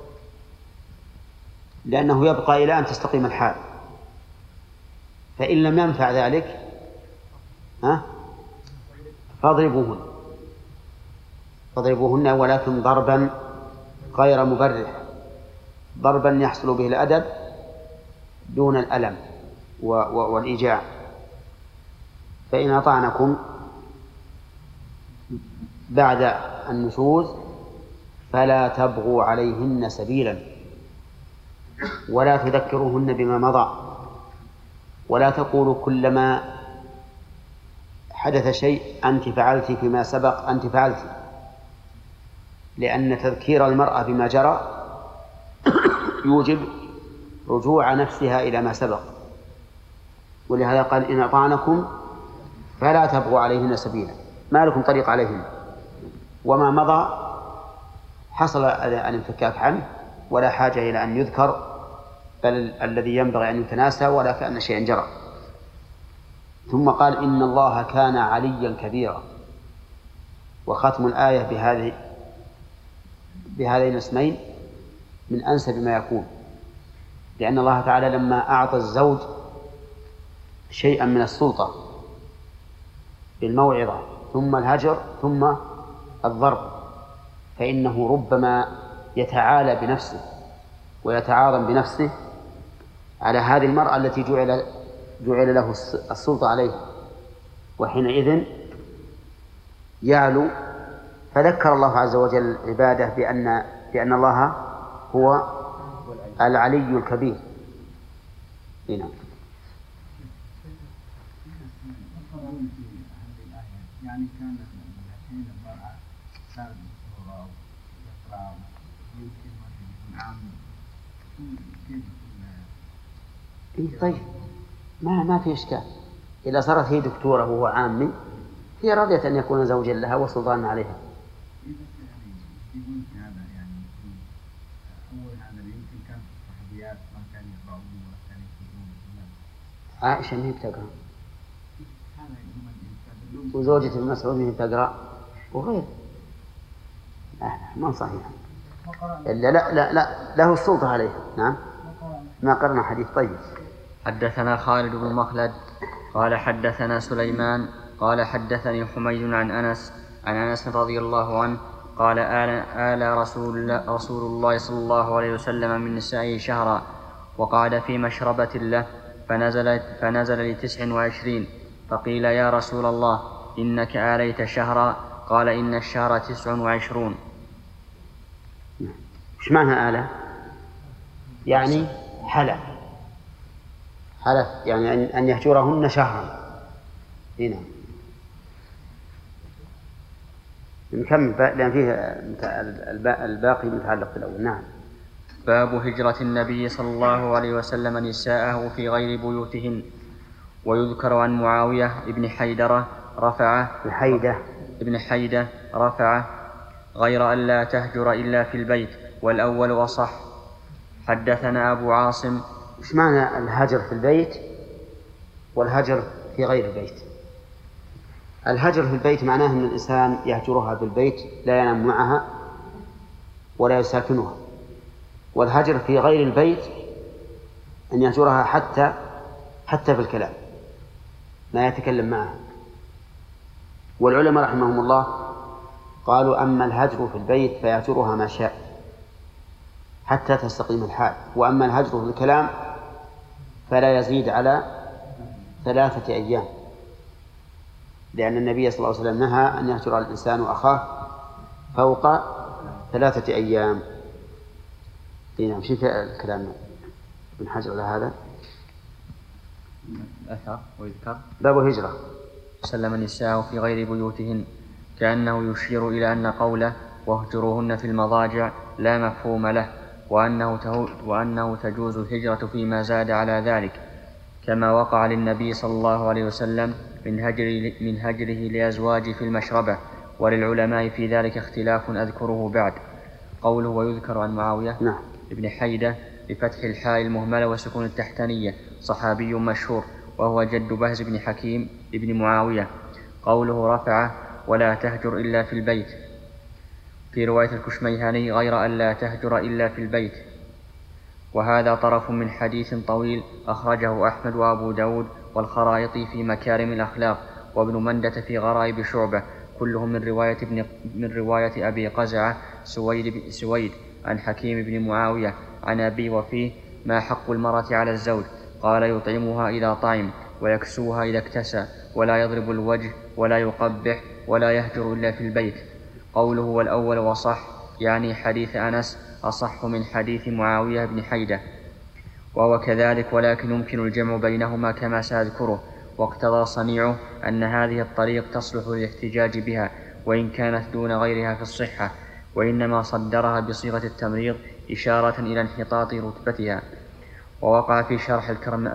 لأنه يبقى إلى أن تستقيم الحال. فإن لم ينفع ذلك فاضربوهن، ولكن ضربا غير مبرح، ضربا يحصل به الأدب دون الألم والإيجاع. فإن أطعنكم بعد النشوز فلا تبغوا عليهن سبيلا، ولا تذكروهن بما مضى، ولا تقولوا كلما حدث شيء أنت فعلت فيما سبق أنت فعلت، لأن تذكير المرأة بما جرى يوجب رجوع نفسها إلى ما سبق. ولهذا قال: إن أطعنكم فلا تبغوا عليهن سبيلا، ما لكم طريق عليهن، وما مضى حصل الانفكاك عنه ولا حاجة إلى أن يذكر، بل الذي ينبغي أن يتناسى ولا كأن شيئا جرى. ثم قال: إن الله كان عليا كبيرا. وختم الآية بهذين الاسمين من أنسب ما يكون، لأن الله تعالى لما أعطى الزوج شيئا من السلطة بالموعظة ثم الهجر ثم الضرب، فإنه ربما يتعالى بنفسه ويتعاظم بنفسه على هذه المرأة التي جعل له السلطة عليها، وحينئذ يعلو. فذكر الله عز وجل عباده بأن الله هو العلي الكبير. هنا يعني كان حين المرأة صارت بصورة يقرأ يمكن يكون عام كيف طيب ما في إشكال. إذا صارت هي دكتورة وهو عامي هي رضيت أن يكون زوجا لها وسلطانا عليها. يقول هذا يعني أول هذا يمكن كان في الصحابيات ما كان يقرأون وكان يكتبون. عائشة ما هي بتقرأ، وزوجة ابن مسعود ما هي بتقرأ، وغير ما صحيح. لا له السلطة عليه. نعم ما قرنا حديث. طيب حدثنا خالد بن مخلد قال حدثنا سليمان قال حدثني حميد عن أنس رضي الله عنه قال آل رسول الله صلى الله عليه وسلم من نسائه شهرا وقعد في مشربة له فنزل ل29 فقيل يا رسول الله إنك آليت شهرا قال إن الشهر 29. إيش معنى آلة؟ يعني حلف يعني أن يهجرهن شهرا. هنا نكمل لأن فيه الباقي متعلق بالأول. نعم. باب هجرة النبي صلى الله عليه وسلم نساءه في غير بيوتهن. ويذكر عن معاوية ابن حيدة رفعه غير أن لا تهجر إلا في البيت، والأول أصح. حدثنا أبو عاصم. إيش معنى الهجر في البيت والهجر في غير البيت؟ الهجر في البيت معناه أن الإنسان يهجرها في البيت لا ينام معها ولا يساكنها، والهجر في غير البيت أن يهجرها حتى في الكلام ما يتكلم معها. والعلماء رحمهم الله قالوا أما الهجر في البيت فيهجرها ما شاء حتى تستقيم الحال، وأما الهجر في الكلام فلا يزيد على 3 أيام، لأن النبي صلى الله عليه وسلم نهى أن يهجر الإنسان أخاه فوق 3 أيام. نمشي في الكلام من حجر على هذا. أثر ويذكر باب هجرة سلم النساء في غير بيوتهن، كأنه يشير إلى أن قوله واهجروهن في المضاجع لا مفهوم له، وأنه تجوز الهجرة فيما زاد على ذلك، كما وقع للنبي صلى الله عليه وسلم من هجره لأزواجه في المشربة. وللعلماء في ذلك اختلاف أذكره بعد. قوله ويذكر عن معاوية ابن حيدة بفتح الحاء المهملة وسكون التحتانية، صحابي مشهور وهو جد بهز بن حكيم ابن معاوية. قوله رفعه ولا تهجر إلا في البيت، في رواية الكشميهاني غير أن لا تهجر إلا في البيت. وهذا طرف من حديث طويل أخرجه أحمد وأبو داود والخرائطي في مكارم الأخلاق، وابن مندة في غرائب شعبة، كلهم من رواية أبي قزعة سويد عن حكيم بن معاوية عن أبي، وفيه ما حق المرأة على الزوج. قال يطعمها إذا طعم ويكسوها إذا اكتسى ولا يضرب الوجه ولا يقبح ولا يهجر إلا في البيت. قوله والأول وصح يعني حديث أنس أصح من حديث معاوية بن حيدة، وهو كذلك، ولكن يمكن الجمع بينهما كما سأذكره. واقتضى صنيعه أن هذه الطريق تصلح للاحتجاج بها وإن كانت دون غيرها في الصحة، وإنما صدرها بصيغة التمريض إشارة إلى انحطاط رتبتها. ووقع في شرح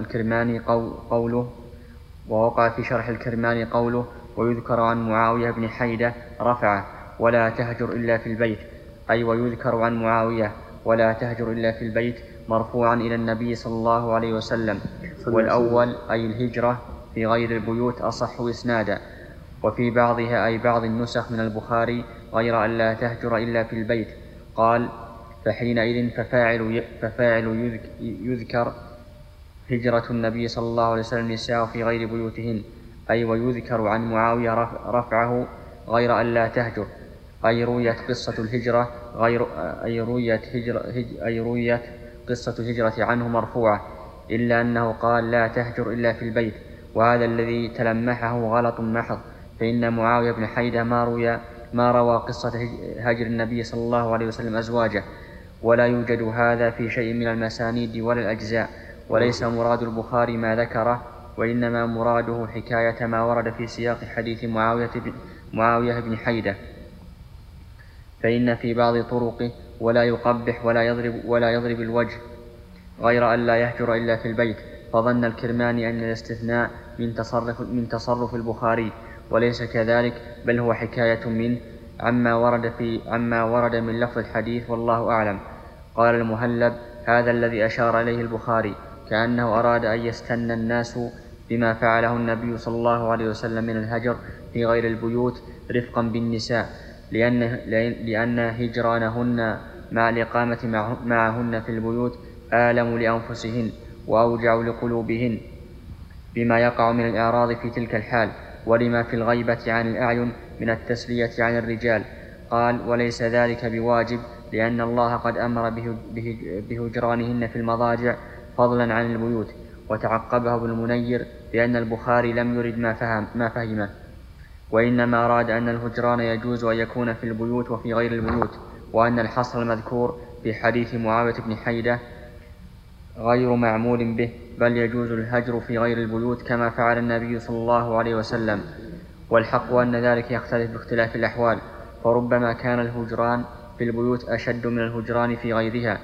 الكرماني قوله ويذكر عن معاوية بن حيدة رفعه ولا تهجر إلا في البيت، أي ويذكر عن معاوية ولا تهجر إلا في البيت مرفوعا إلى النبي صلى الله عليه وسلم. والأول أي الهجرة في غير البيوت أصح إسنادا. وفي بعضها أي بعض النسخ من البخاري غير أن لا تهجر إلا في البيت قال فحينئذ ففاعل يذكر هجرة النبي صلى الله عليه وسلم النساء في غير بيوتهن، أي ويذكر عن معاوية رفعه غير أن لا تهجر، أي رويت قصة الهجرة قصة الهجرة عنه مرفوعة، إلا أنه قال لا تهجر إلا في البيت، وهذا الذي تلمحه غلط محض، فإن معاوية بن حيدة ما روى قصة هجر النبي صلى الله عليه وسلم أزواجه، ولا يوجد هذا في شيء من المسانيد ولا الأجزاء، وليس مراد البخاري ما ذكره، وإنما مراده حكاية ما ورد في سياق حديث معاوية بن حيدة، فإن في بعض طرقه ولا يقبح ولا يضرب الوجه غير أن لا يهجر إلا في البيت، فظن الكرماني أن الاستثناء من تصرف البخاري، وليس كذلك، بل هو حكاية منه عما ورد من لفظ الحديث، والله أعلم. قال المهلب: هذا الذي أشار إليه البخاري كأنه أراد أن يستنى الناس بما فعله النبي صلى الله عليه وسلم من الهجر في غير البيوت رفقا بالنساء، لأن هجرانهن مع الإقامة معهن في البيوت آلم لأنفسهن وأوجع لقلوبهن بما يقع من الإعراض في تلك الحال، ولما في الغيبة عن الأعين من التسلية عن الرجال. قال: وليس ذلك بواجب، لأن الله قد أمر بهجرانهن في المضاجع فضلا عن البيوت. وتعقبه ابن المنير بأن البخاري لم يرد ما فهمه، وإنما أراد أن الهجران يجوز أن يكون في البيوت وفي غير البيوت، وأن الحصر المذكور في حديث معاوية بن حيدة غير معمول به، بل يجوز الهجر في غير البيوت كما فعل النبي صلى الله عليه وسلم. والحق أن ذلك يختلف باختلاف الأحوال، فربما كان الهجران في البيوت أشد من الهجران في غيرها،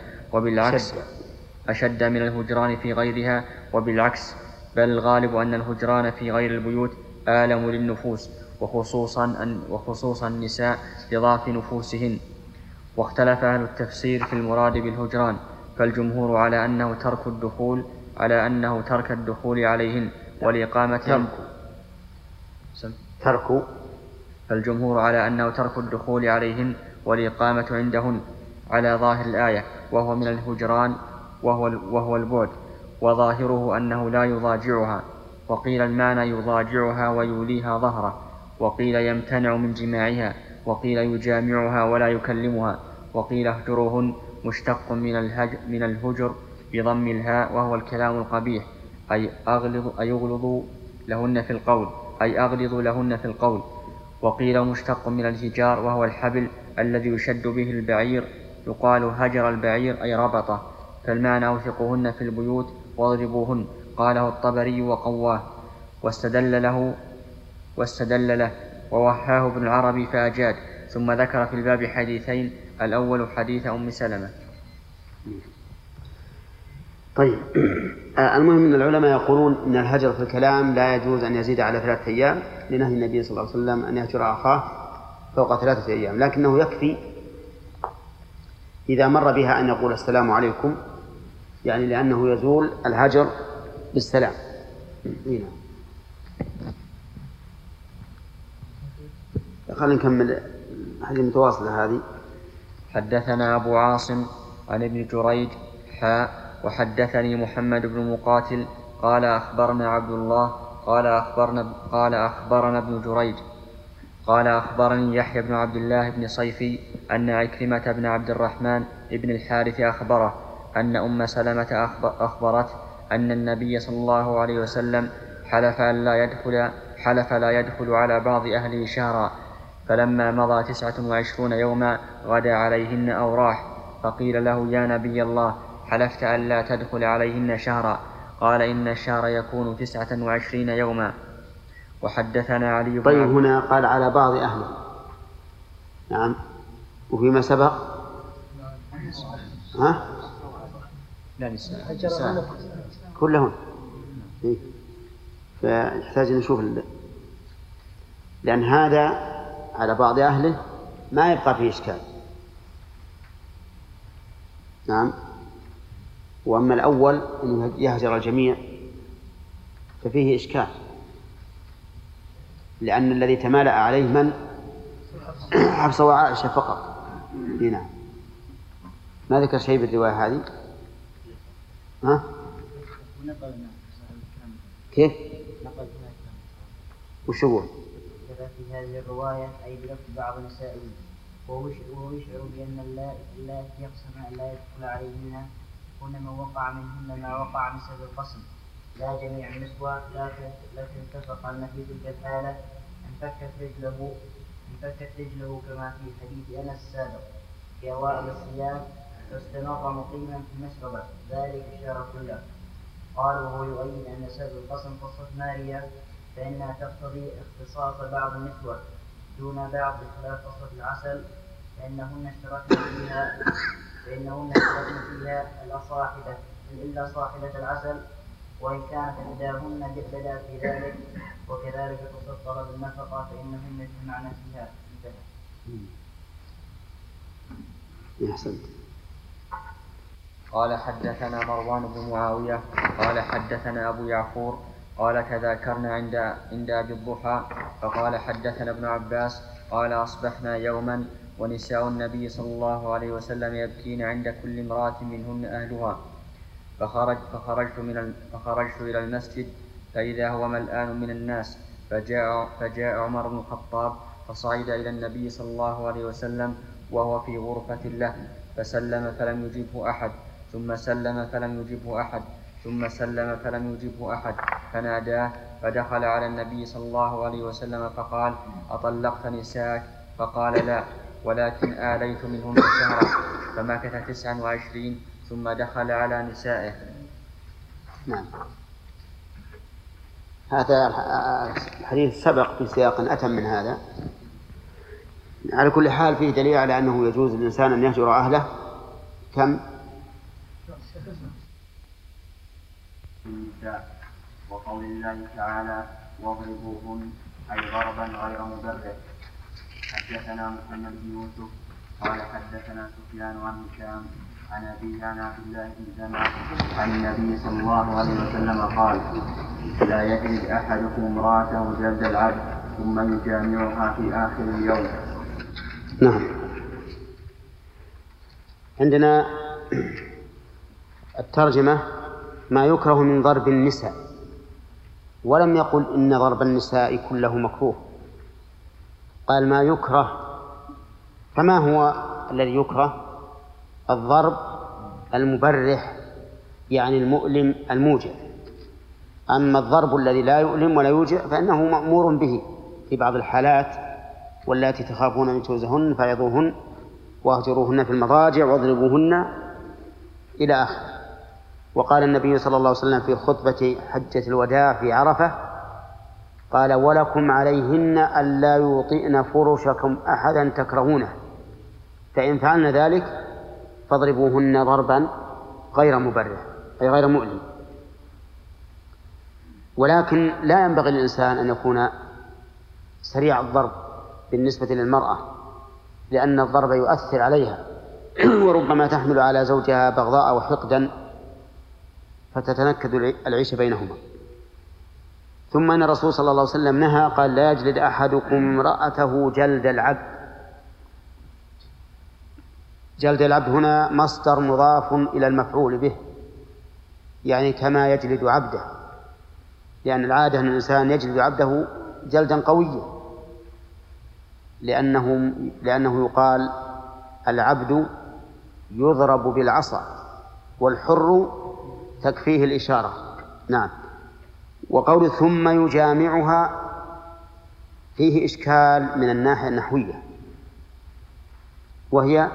وبالعكس بل الغالب أن الهجران في غير البيوت آلم للنفوس، وخصوصا النساء لضعف نفوسهن. واختلف أهل التفسير في المراد بالهجران، فالجمهور على أنه ترك الدخول عليهن والإقامة فالجمهور على أنه ترك الدخول عليهن والإقامة عندهن على ظاهر الآية، وهو من الهجران وهو البعد، وظاهره أنه لا يضاجعها، وقيل المعنى يضاجعها ويوليها ظهره، وقيل يمتنع من جماعها، وقيل يجامعها ولا يكلمها، وقيل اهجروهن مشتق من الهجر بضم الهاء، وهو الكلام القبيح، أي أغلظ لهن في القول، وقيل مشتق من الهجار، وهو الحبل الذي يشد به البعير، يقال هجر البعير أي ربطه، فالمعنى أوثقوهن في البيوت واضربوهن. قاله الطبري وقواه واستدل له ووهاه ابن العربي فأجاد، ثم ذكر في الباب حديثين، الأول حديث أم سلمة. طيب، المهم أن العلماء يقولون أن الهجر في الكلام لا يجوز أن يزيد على 3 أيام، لنهي النبي صلى الله عليه وسلم أن يهجر أخاه فوق 3 أيام، لكنه يكفي إذا مر بها أن يقول السلام عليكم، يعني لأنه يزول الهجر بالسلام. هنا خلينا نكمل هذه المتواصلة هذه. حدثنا أبو عاصم عن ابن جريج وحدثني محمد بن مقاتل قال أخبرنا عبد الله قال أخبرنا ابن جريج قال أخبرني يحيى بن عبد الله بن صيفي أن عكرمة بن عبد الرحمن بن الحارث أخبره أن أم سلمة أخبرت أن النبي صلى الله عليه وسلم حلف لا يدخل على بعض أهله شهرا، فلما مضى 29 يوما غدا عليهن أو راح، فقيل له: يا نبي الله، حلفت أن لا تدخل عليهن شهرا؟ قال: إن الشهر يكون 29 يوما. وحدثنا علي بن طيب، هنا قال على بعض أهله، نعم، وفيما سبق لا نساء كلهم، فيحتاج نشوف لأن هذا على بعض أهله ما يبقى فيه إشكال، نعم. وأما الأول أنه يهجر الجميع ففيه إشكال، لأن الذي تمالأ عليه من؟ حفصة وعائشة فقط. نعم. ما ذكر شيء بالرواية هذه؟ ها؟ كيف؟ وش هو؟ كذا في هذه الرواية أي بلفظ بعض نسائه وهو يشعر بأن الله يقسم أن لا يدخل عليهن هن من وقع منهن ما وقع من سبب القسم لا جميع النسوة، لكن اتفق أن في تلك الحالة انفكت رجله كما في حديث أنس السابق في أوائل الصيام فاستمر مقيما في المشربة ذلك الشهر كله. قال وهو يؤيد أن سبب القسم قصة ماريا فإنها تقتضي اختصاص بعض النسوة دون بعض بخلاف قصة العسل فإنهن اشتركن فيها إلا صاحبة العسل وإن كانت إحداهن بدأت في ذلك وكذلك قصة طلب النفقة فإنهن يجتمعن فيها. أحسنت. قال حدثنا مروان بن معاوية قال حدثنا أبو يعفور قال تذاكرنا عند أبي الضحى فقال حدثنا ابن عباس قال أصبحنا يوما ونساء النبي صلى الله عليه وسلم يبكين عند كل امرأة منهن أهلها فخرجت إلى المسجد فإذا هو ملآن من الناس فجاء عمر بن الخطاب فصعد إلى النبي صلى الله عليه وسلم وهو في غرفة له فسلم فلم يجبه أحد ثم سلم فلم يجبه أحد ثم سلم فلم يجبه أحد فناداه فدخل على النبي صلى الله عليه وسلم فقال أطلقت نساءك؟ فقال لا ولكن آليت منهن شهرا فمكث 29 ثم دخل على نسائه. نعم. هذا الحديث سبق في سياق أتم من هذا. على كل حال فيه دليل على أنه يجوز للإنسان أن يهجر أهله كم؟ وقول الله تعالى واضربوهن أي ضربا غير مبرح. حدثنا محمد بن يوسف قال حدثنا سفيان عن هشام عن أبيه عن عبد الله بن زمعة عن النبي صلى الله عليه وسلم قال لا يجلد أحدكم امرأته جلد العبد ثم يجامعها في آخر اليوم. نعم. عندنا الترجمة ما يكره من ضرب النساء ولم يقل إن ضرب النساء كله مكروه، قال ما يكره. فما هو الذي يكره؟ الضرب المبرح يعني المؤلم الموجع. أما الضرب الذي لا يؤلم ولا يوجع فإنه مأمور به في بعض الحالات واللاتي تخافون نشوزهن فعظوهن واهجروهن في المضاجع واضربوهن إلى آخره. وقال النبي صلى الله عليه وسلم في خطبة حجة الوداع في عرفة قال ولكم عليهن ألا يوطئن فرشكم أحدا تكرهونه فإن فعلن ذلك فاضربوهن ضربا غير مبرح أي غير مؤلم. ولكن لا ينبغي للإنسان أن يكون سريع الضرب بالنسبة للمرأة لأن الضرب يؤثر عليها وربما تحمل على زوجها بغضاء وحقدا فتتنكد العيش بينهما. ثم أن الرسول صلى الله عليه وسلم نهى قال لا يجلد أحدكم امرأته جلد العبد. جلد العبد هنا مصدر مضاف إلى المفعول به يعني كما يجلد عبده، لأن العادة أن الإنسان يجلد عبده جلدا قويا لأنه يقال العبد يضرب بالعصا والحر تكفيه الإشارة. نعم. وقول ثم يجامعها فيه إشكال من الناحية النحوية، وهي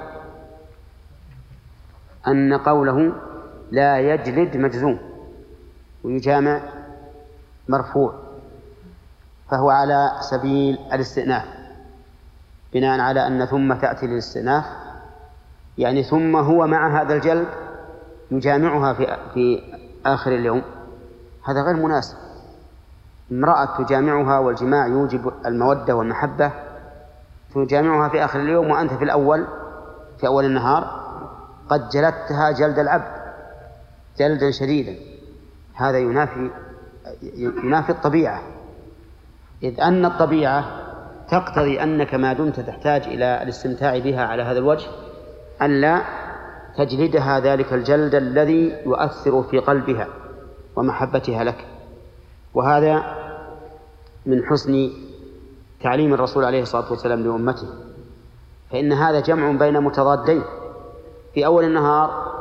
أن قوله لا يجلد مجزوم ويجامع مرفوع فهو على سبيل الاستئناف بناء على أن ثم تأتي للاستئناف يعني ثم هو مع هذا الجلد يجامعها في آخر اليوم. هذا غير مناسب. امرأة تجامعها والجماع يوجب المودة والمحبة تجامعها في آخر اليوم وأنت في أول النهار قد جلدتها جلد العبد جلدا شديدا. هذا ينافي الطبيعة، إذ أن الطبيعة تقتضي أنك ما دمت تحتاج إلى الاستمتاع بها على هذا الوجه أن لا تجلدها ذلك الجلد الذي يؤثر في قلبها ومحبتها لك. وهذا من حسن تعليم الرسول عليه الصلاة والسلام لأمته، فإن هذا جمع بين متضادين. في أول النهار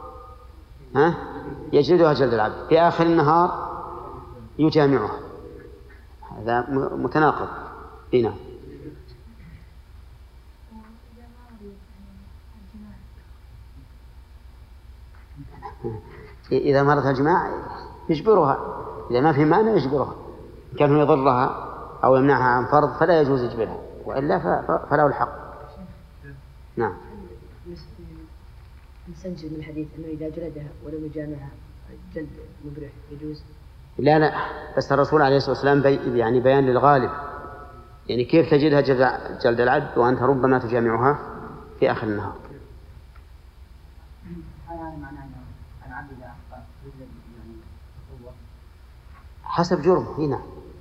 يجلدها جلد العبد، في آخر النهار يجامعها، هذا متناقض. هنا إذا مرت الجماع يجبرها، إذا ما في مانع يجبرها، كان يضرها أو يمنعها عن فرض فلا يجوز يجبرها، وإلا فله الحق. نعم. نستنتج من الحديث أنه إذا جلدها ولم يجامعها جلد مبرح يجوز؟ لا، بس الرسول عليه الصلاة والسلام يعني بيان للغالب، يعني كيف تجدها جلد العبد وأنت ربما تجامعها في آخر النهار. حسب جرم هنا،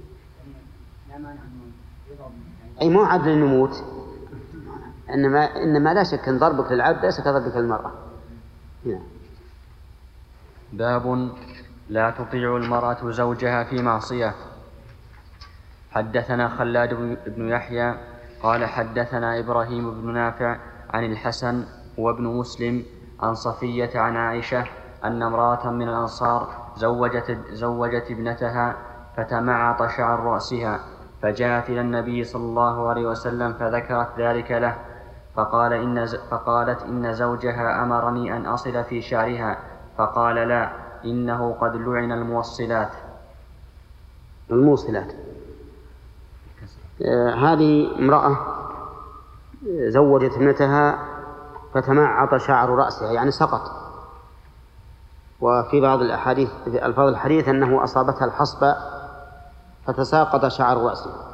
أي مو عدل النموت، إنما لا شك أن ضربك للعبد ليس كضربك للمرأة. هنا باب لا تطيع المرأة زوجها في معصية. حدثنا خلاد بن يحيى قال حدثنا إبراهيم بن نافع عن الحسن وابن مسلم عن صفية عن عائشة أن امرأة من الأنصار زوجت ابنتها فتمعط شعر رأسها، فجاءت إلى النبي صلى الله عليه وسلم فذكرت ذلك له، فقالت إن زوجها أمرني أن أصل في شعرها، فقال لا، إنه قد لعن الموصلات. هذه امرأة زوجت ابنتها فتمعط شعر رأسها، يعني سقط. وفي بعض الأحاديث في ألفاظ الحديث أنه أصابتها الحصبة فتساقط شعر رأسها.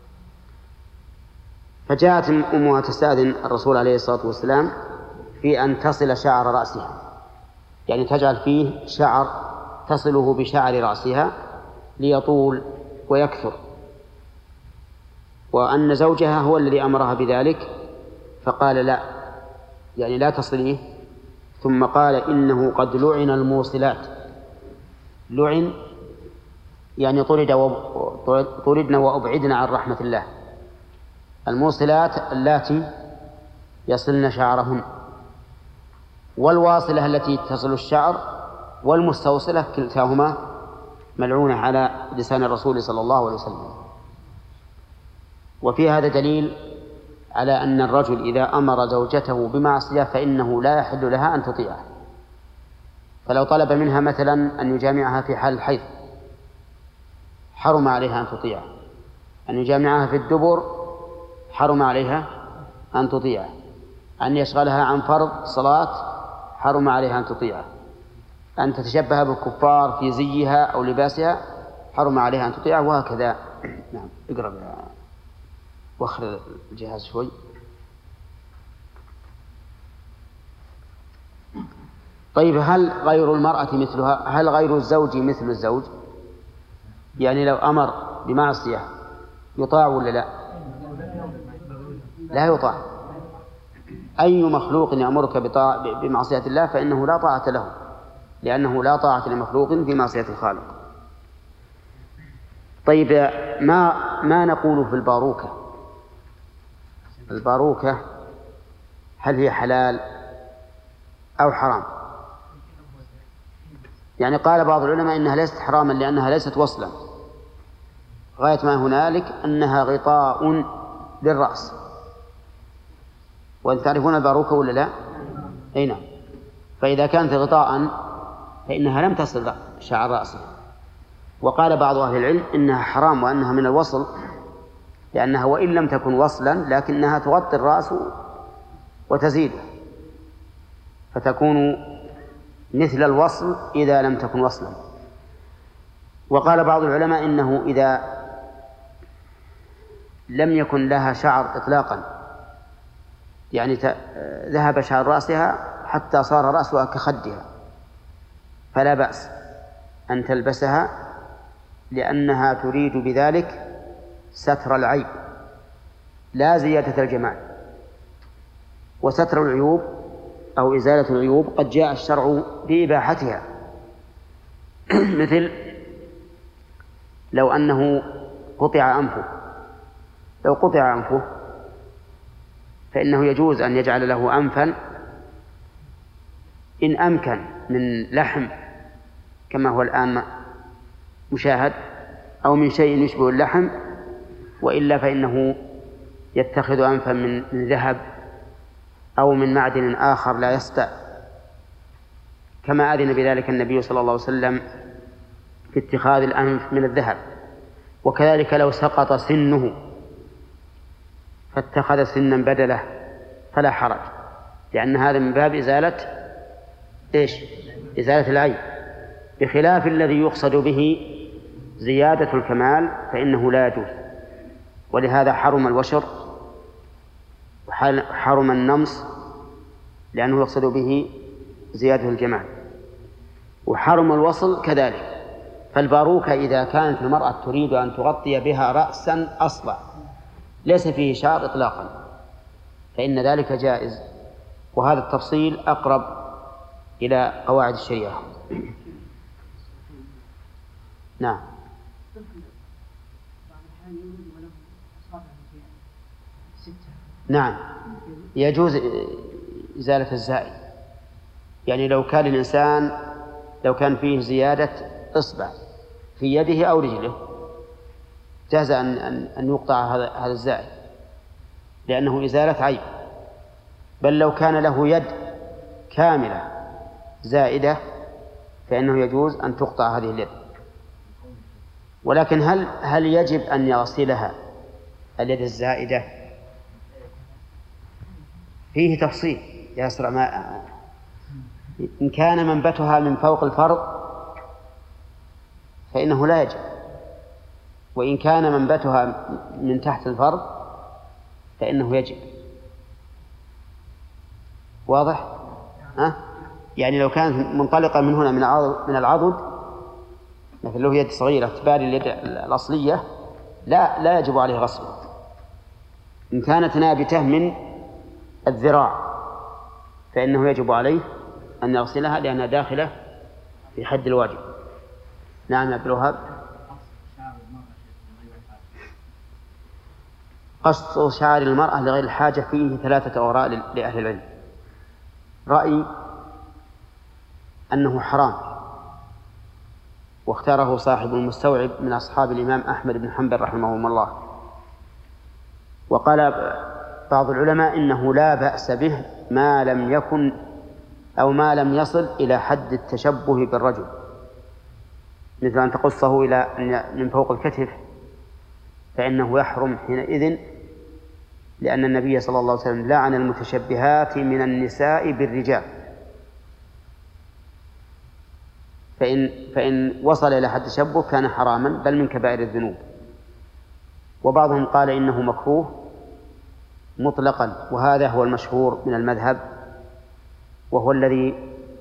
فجاءت أمها تستأذن الرسول عليه الصلاة والسلام في أن تصل شعر رأسها، يعني تجعل فيه شعر تصله بشعر رأسها ليطول ويكثر، وأن زوجها هو الذي أمرها بذلك، فقال لا، يعني لا تصليه. ثم قال إنه قد لعن الموصلات. لعن يعني طردنا وأبعدنا عن رحمة الله. الموصلات اللاتي يصلن شعرهن، والواصلة التي تصل الشعر، والمستوصلة، كلتاهما ملعونة على لسان الرسول صلى الله عليه وسلم. وفي هذا دليل على أن الرجل إذا أمر زوجته بمعصية فإنه لا يحل لها أن تطيعه. فلو طلب منها مثلا أن يجامعها في حال الحيض حرم عليها أن تطيعه، أن يجامعها في الدبر حرم عليها أن تطيعه، أن يشغلها عن فرض صلاة حرم عليها أن تطيعه، أن تتشبه بالكفار في زيها أو لباسها حرم عليها أن تطيعه، وهكذا. نعم. اقرب واخر الجهاز شوي. طيب، هل غير المرأة مثلها؟ هل غير الزوج مثل الزوج؟ يعني لو أمر بمعصية يطاع ولا لا؟ لا يطاع. أي مخلوق يأمرك بمعصية الله فإنه لا طاعة له، لأنه لا طاعة لمخلوق في معصية الخالق. طيب، ما نقول في الباروكة؟ الباروكة هل هي حلال أو حرام؟ يعني قال بعض العلماء إنها ليست حراما لأنها ليست وصلا، غاية ما هنالك أنها غطاء للرأس. وأنتم تعرفون الباروكة ولا لا؟ أي نعم. فإذا كانت غطاء فإنها لم تصل شعر رأسه. وقال بعض أهل العلم إنها حرام وأنها من الوصل، لأنها وإن لم تكن وصلا لكنها تغطي الرأس وتزيده، فتكون مثل الوصل إذا لم تكن وصلا. وقال بعض العلماء إنه إذا لم يكن لها شعر إطلاقا، يعني ذهب شعر رأسها حتى صار رأسها كخدها، فلا بأس أن تلبسها، لأنها تريد بذلك ستر العيب لا زيادة الجمال. وستر العيوب أو إزالة العيوب قد جاء الشرع بإباحتها. مثل لو أنه قطع أنفه، لو قطع أنفه فإنه يجوز أن يجعل له أنفا إن أمكن من لحم كما هو الآن مشاهد، أو من شيء يشبه اللحم، وإلا فإنه يتخذ أنفا من ذهب أو من معدن آخر لا يسطع، كما أذن بذلك النبي صلى الله عليه وسلم في اتخاذ الأنف من الذهب. وكذلك لو سقط سنه فاتخذ سنا بدله فلا حرج، لأن هذا من باب إزالة إزالة العيب، بخلاف الذي يقصد به زيادة الكمال فإنه لا يجوز. ولهذا حرم الوشر وحرم النمص لأنه يقصد به زيادة الجمال، وحرم الوصل كذلك. فالباروكة إذا كانت المرأة تريد أن تغطي بها رأسا أصلع ليس فيه شعر إطلاقا فإن ذلك جائز، وهذا التفصيل أقرب إلى قواعد الشريعة. نعم. نعم يجوز إزالة الزائد، يعني لو كان الإنسان لو كان فيه زيادة إصبع في يده أو رجله جاز أن يقطع هذا الزائد لأنه إزالة عيب. بل لو كان له يد كاملة زائدة فإنه يجوز أن تقطع هذه اليد. ولكن هل يجب أن يغسلها اليد الزائدة؟ فيه تفصيل يسرع ما إن كان منبتها من فوق الفرض فإنه لا يجب، وإن كان منبتها من تحت الفرض فإنه يجب. واضح؟ يعني لو كانت منطلقة من هنا من العضد مثل له يد صغيرة تباري اليد الأصلية لا يجب عليه غسله. إن كانت نابتة من الذراع فإنه يجب عليه أن يغسلها لأنها داخلة في حد الواجب. نعم يا عبد الوهاب. قص شعر المرأة لغير الحاجة فيه 3 آراء لأهل العلم. رأي أنه حرام واختاره صاحب المستوعب من أصحاب الإمام أحمد بن حنبل رحمه الله. وقال بعض العلماء إنه لا بأس به ما لم يكن أو ما لم يصل إلى حد التشبه بالرجل، مثل أن تقصه إلى من فوق الكتف فإنه يحرم حينئذ، لأن النبي صلى الله عليه وسلم لعن المتشبهات من النساء بالرجال. فإن وصل إلى حد التشبه كان حراما بل من كبائر الذنوب. وبعضهم قال إنه مكروه مطلقا، وهذا هو المشهور من المذهب وهو الذي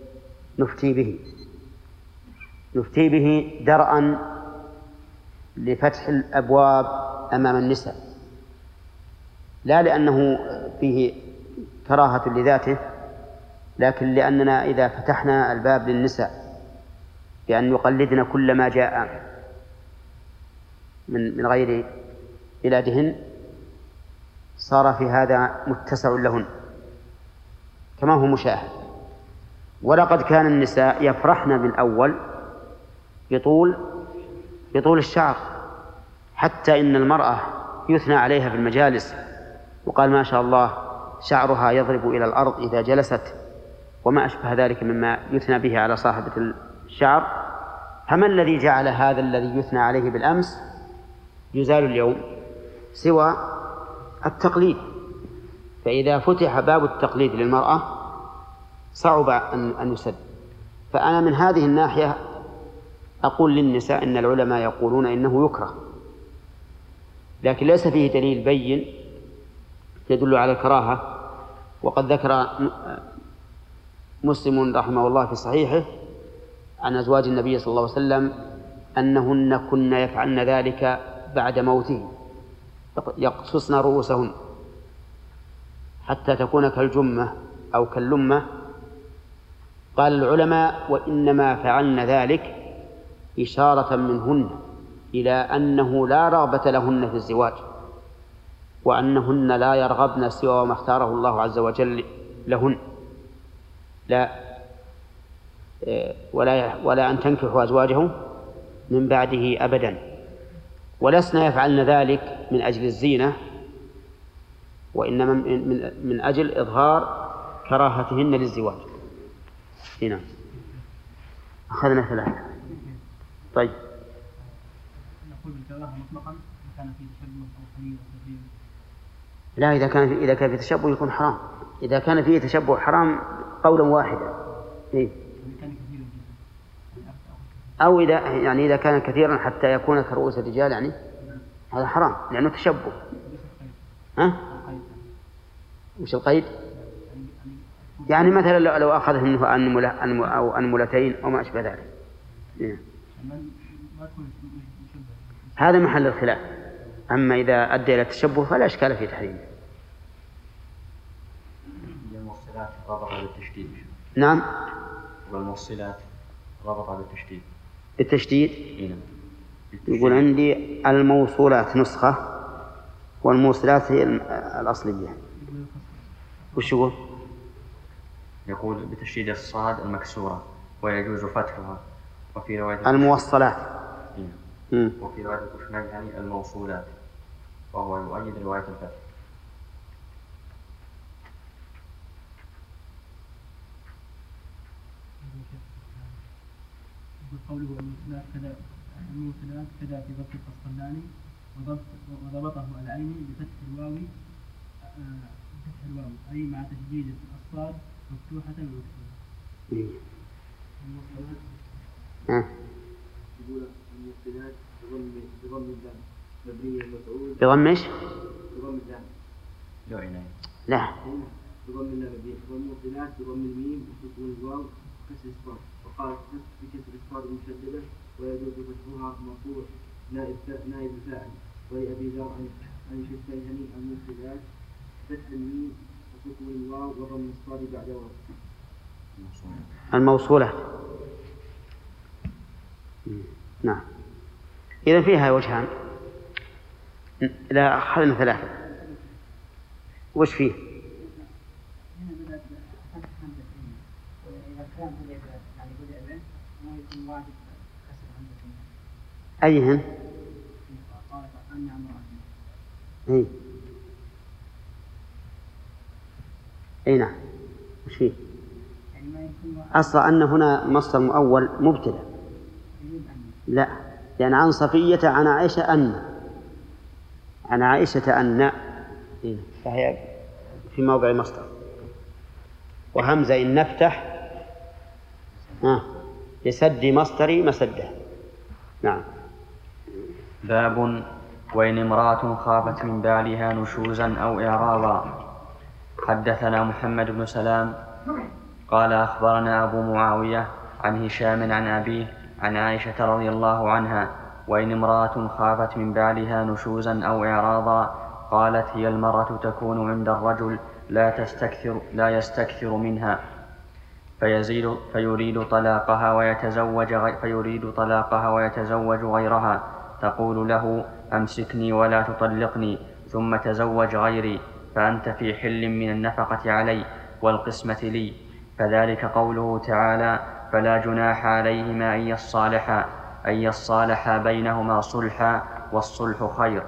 نفتي به درءا لفتح الأبواب أمام النساء، لا لأنه فيه كراهة لذاته، لكن لأننا إذا فتحنا الباب للنساء بأن يقلدن كل ما جاء من غير بلادهن صار في هذا متسع لهن كما هو مشاهد. ولقد كان النساء يفرحن بالأول بطول الشعر، حتى إن المرأة يثنى عليها في المجالس وقال ما شاء الله شعرها يضرب إلى الأرض إذا جلست، وما أشبه ذلك مما يثنى به على صاحبة الشعر. فما الذي جعل هذا الذي يثنى عليه بالأمس يزال اليوم سوى التقليد؟ فإذا فتح باب التقليد للمرأة صعب أن يسد. فأنا من هذه الناحية أقول للنساء إن العلماء يقولون إنه يكره، لكن ليس فيه دليل بين يدل على الكراهة. وقد ذكر مسلم رحمه الله في صحيحه عن أزواج النبي صلى الله عليه وسلم أنهن كن يفعلن ذلك بعد موته، يقصصن رؤوسهن حتى تكون كالجمة أو كاللمة قال العلماء: وإنما فعلن ذلك إشارة منهن إلى أنه لا رغبة لهن في الزواج، وأنهن لا يرغبن سوى ما اختاره الله عز وجل لهن، ولا أن تنكحوا أزواجهم من بعده أبدا، ولسنا يفعلن ذلك من أجل الزينة، وإنما من أجل إظهار كراهتهن للزواج. هنا أخذنا 3. طيب، نقول بالكراهة مطلقا كان في تشبه أو خليل أو تغيير. لا، إذا كان في تشبه يكون حرام. إذا كان فيه تشبه حرام قولا واحدا. إيه؟ أو إذا كان كثيرا حتى يكون كرؤوس الرجال، يعني هذا حرام لأنه تشبه. ها؟ وش القيد؟ يعني مثلا لو أخذ منه أو أنملتين أو ما أشبه ذلك. إيه؟ هذا محل الخلاف. أما إذا أدى إلى التشبه فلا إشكال في تحريمه. الموصلات ربط بالتشديد. نعم. والموصلات ربط بالتشديد. بالتشديد. يقول عندي الموصولات نسخة والموصلات هي الأصلية. وش يقول؟ يقول بتشديد الصاد المكسورة ويجوز فتحها. وفي رواية الموصلات. وفي رواية الكشميهني الموصولات، وهو يؤيد رواية الفتح. قوله الموصلات كذا في ضبط القسطلاني وضبطه العيني بفتح الواو أي مع تشديد الصاد مفتوحة ومكسورة. يقول الموصلات بضم اللام مبنية المفعول. بضم ايش؟ بضم اللام. لا. بضم اللام مبنية. والموصلات بضم الميم وسكون الواو وكسر الصاد. وقال بكسر الصاد المشددة ويجوز فتحها مرفوع نائب الفاعل. ولأبي ذر عن الكشميهني الموصلات فتح الميم وسكون الواو وضم الصاد بعد واو. الموصولات. نعم. إذا فيها وجهان. لا، أخذنا 3. وش فيه؟ أيهن؟ أي نعم. وش فيه؟ أصلا أن هنا مصدر مؤول مبتدأ. لا، لأن عن صفية عن عائشة أن فهي في موضع مصدر. وهمزة إن نفتح لسد مصدري مسده. نعم. باب وإن امرأة خافت من بالها نشوزا أو إعراضا. حدثنا محمد بن سلام قال أخبرنا أبو معاوية عن هشام عن أبيه عن عائشة رضي الله عنها: وإن امرأة خافت من بالها نشوزا أو إعراضا قالت: هي المرأة تكون عند الرجل لا يستكثر منها فيريد طلاقها ويتزوج غيرها، تقول له: أمسكني ولا تطلقني ثم تزوج غيري فأنت في حل من النفقة علي والقسمة لي. فذلك قوله تعالى: فلا جناح عليهما أن يصالحا بينهما صلحا والصلح خير.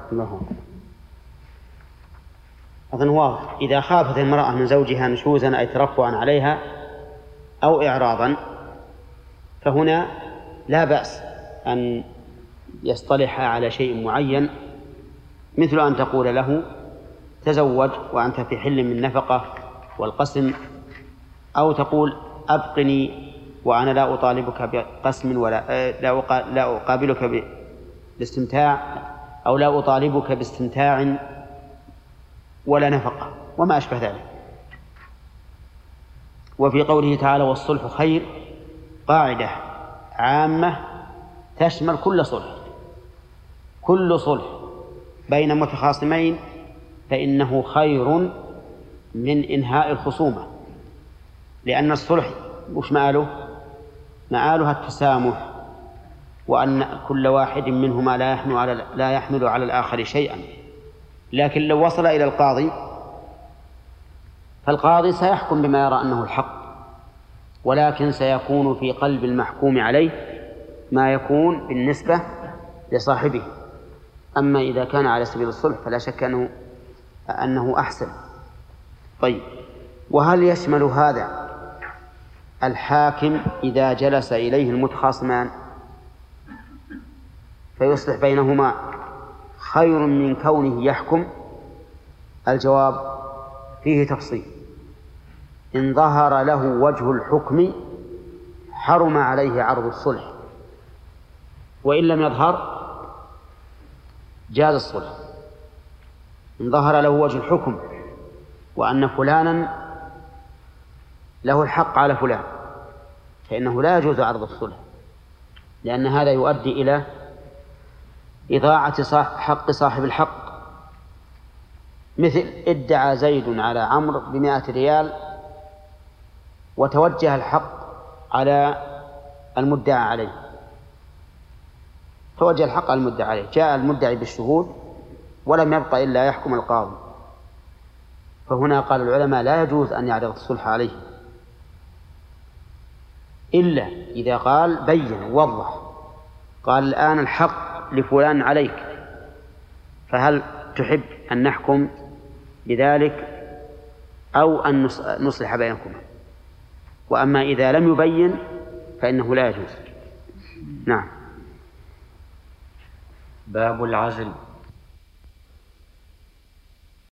أظن واضح. إذا خافت المرأة من زوجها نشوزا أي ترفعا عليها أو إعراضا فهنا لا بأس أن يصطلح على شيء معين، مثل أن تقول له: تزوج وأنت في حل من نفقة والقسم، أو تقول: أبقني وأنا لا أطالبك بقسم ولا لا أقابلك باستمتاع، أو لا أطالبك باستمتاع ولا نفقة وما أشبه ذلك. وفي قوله تعالى: والصلح خير قاعدة عامة تشمل كل صلح بين متخاصمين فإنه خير من إنهاء الخصومة، لأن الصلح وش مآله؟ مآلها التسامح، وأن كل واحد منهما لا يحمل على الآخر شيئا. لكن لو وصل إلى القاضي فالقاضي سيحكم بما يرى أنه الحق، ولكن سيكون في قلب المحكوم عليه ما يكون بالنسبة لصاحبه. أما إذا كان على سبيل الصلح فلا شك أنه أحسن. طيب، وهل يشمل هذا الحاكم إذا جلس إليه المتخاصمان فيصلح بينهما خير من كونه يحكم؟ الجواب فيه تفصيل. إن ظهر له وجه الحكم حرم عليه عرض الصلح، وإن لم يظهر جاز الصلح. إن ظهر له وجه الحكم وأن فلانا له الحق على فلان فإنه لا يجوز عرض الصلح، لأن هذا يؤدي إلى إضاعة حق صاحب الحق. مثل ادعى زيد على عمرو ب100 ريال وتوجه الحق على المدعى عليه، توجه الحق على المدعى عليه، جاء المدعي بالشهود ولم يبقى إلا يحكم القاضي، فهنا قال العلماء لا يجوز أن يعرض الصلح عليه إلا إذا قال بين ووضح، قال الآن الحق لفلان عليك، فهل تحب أن نحكم بذلك أو أن نصلح بينكما؟ وأما إذا لم يبين فإنه لا يجوز. نعم. باب العزل.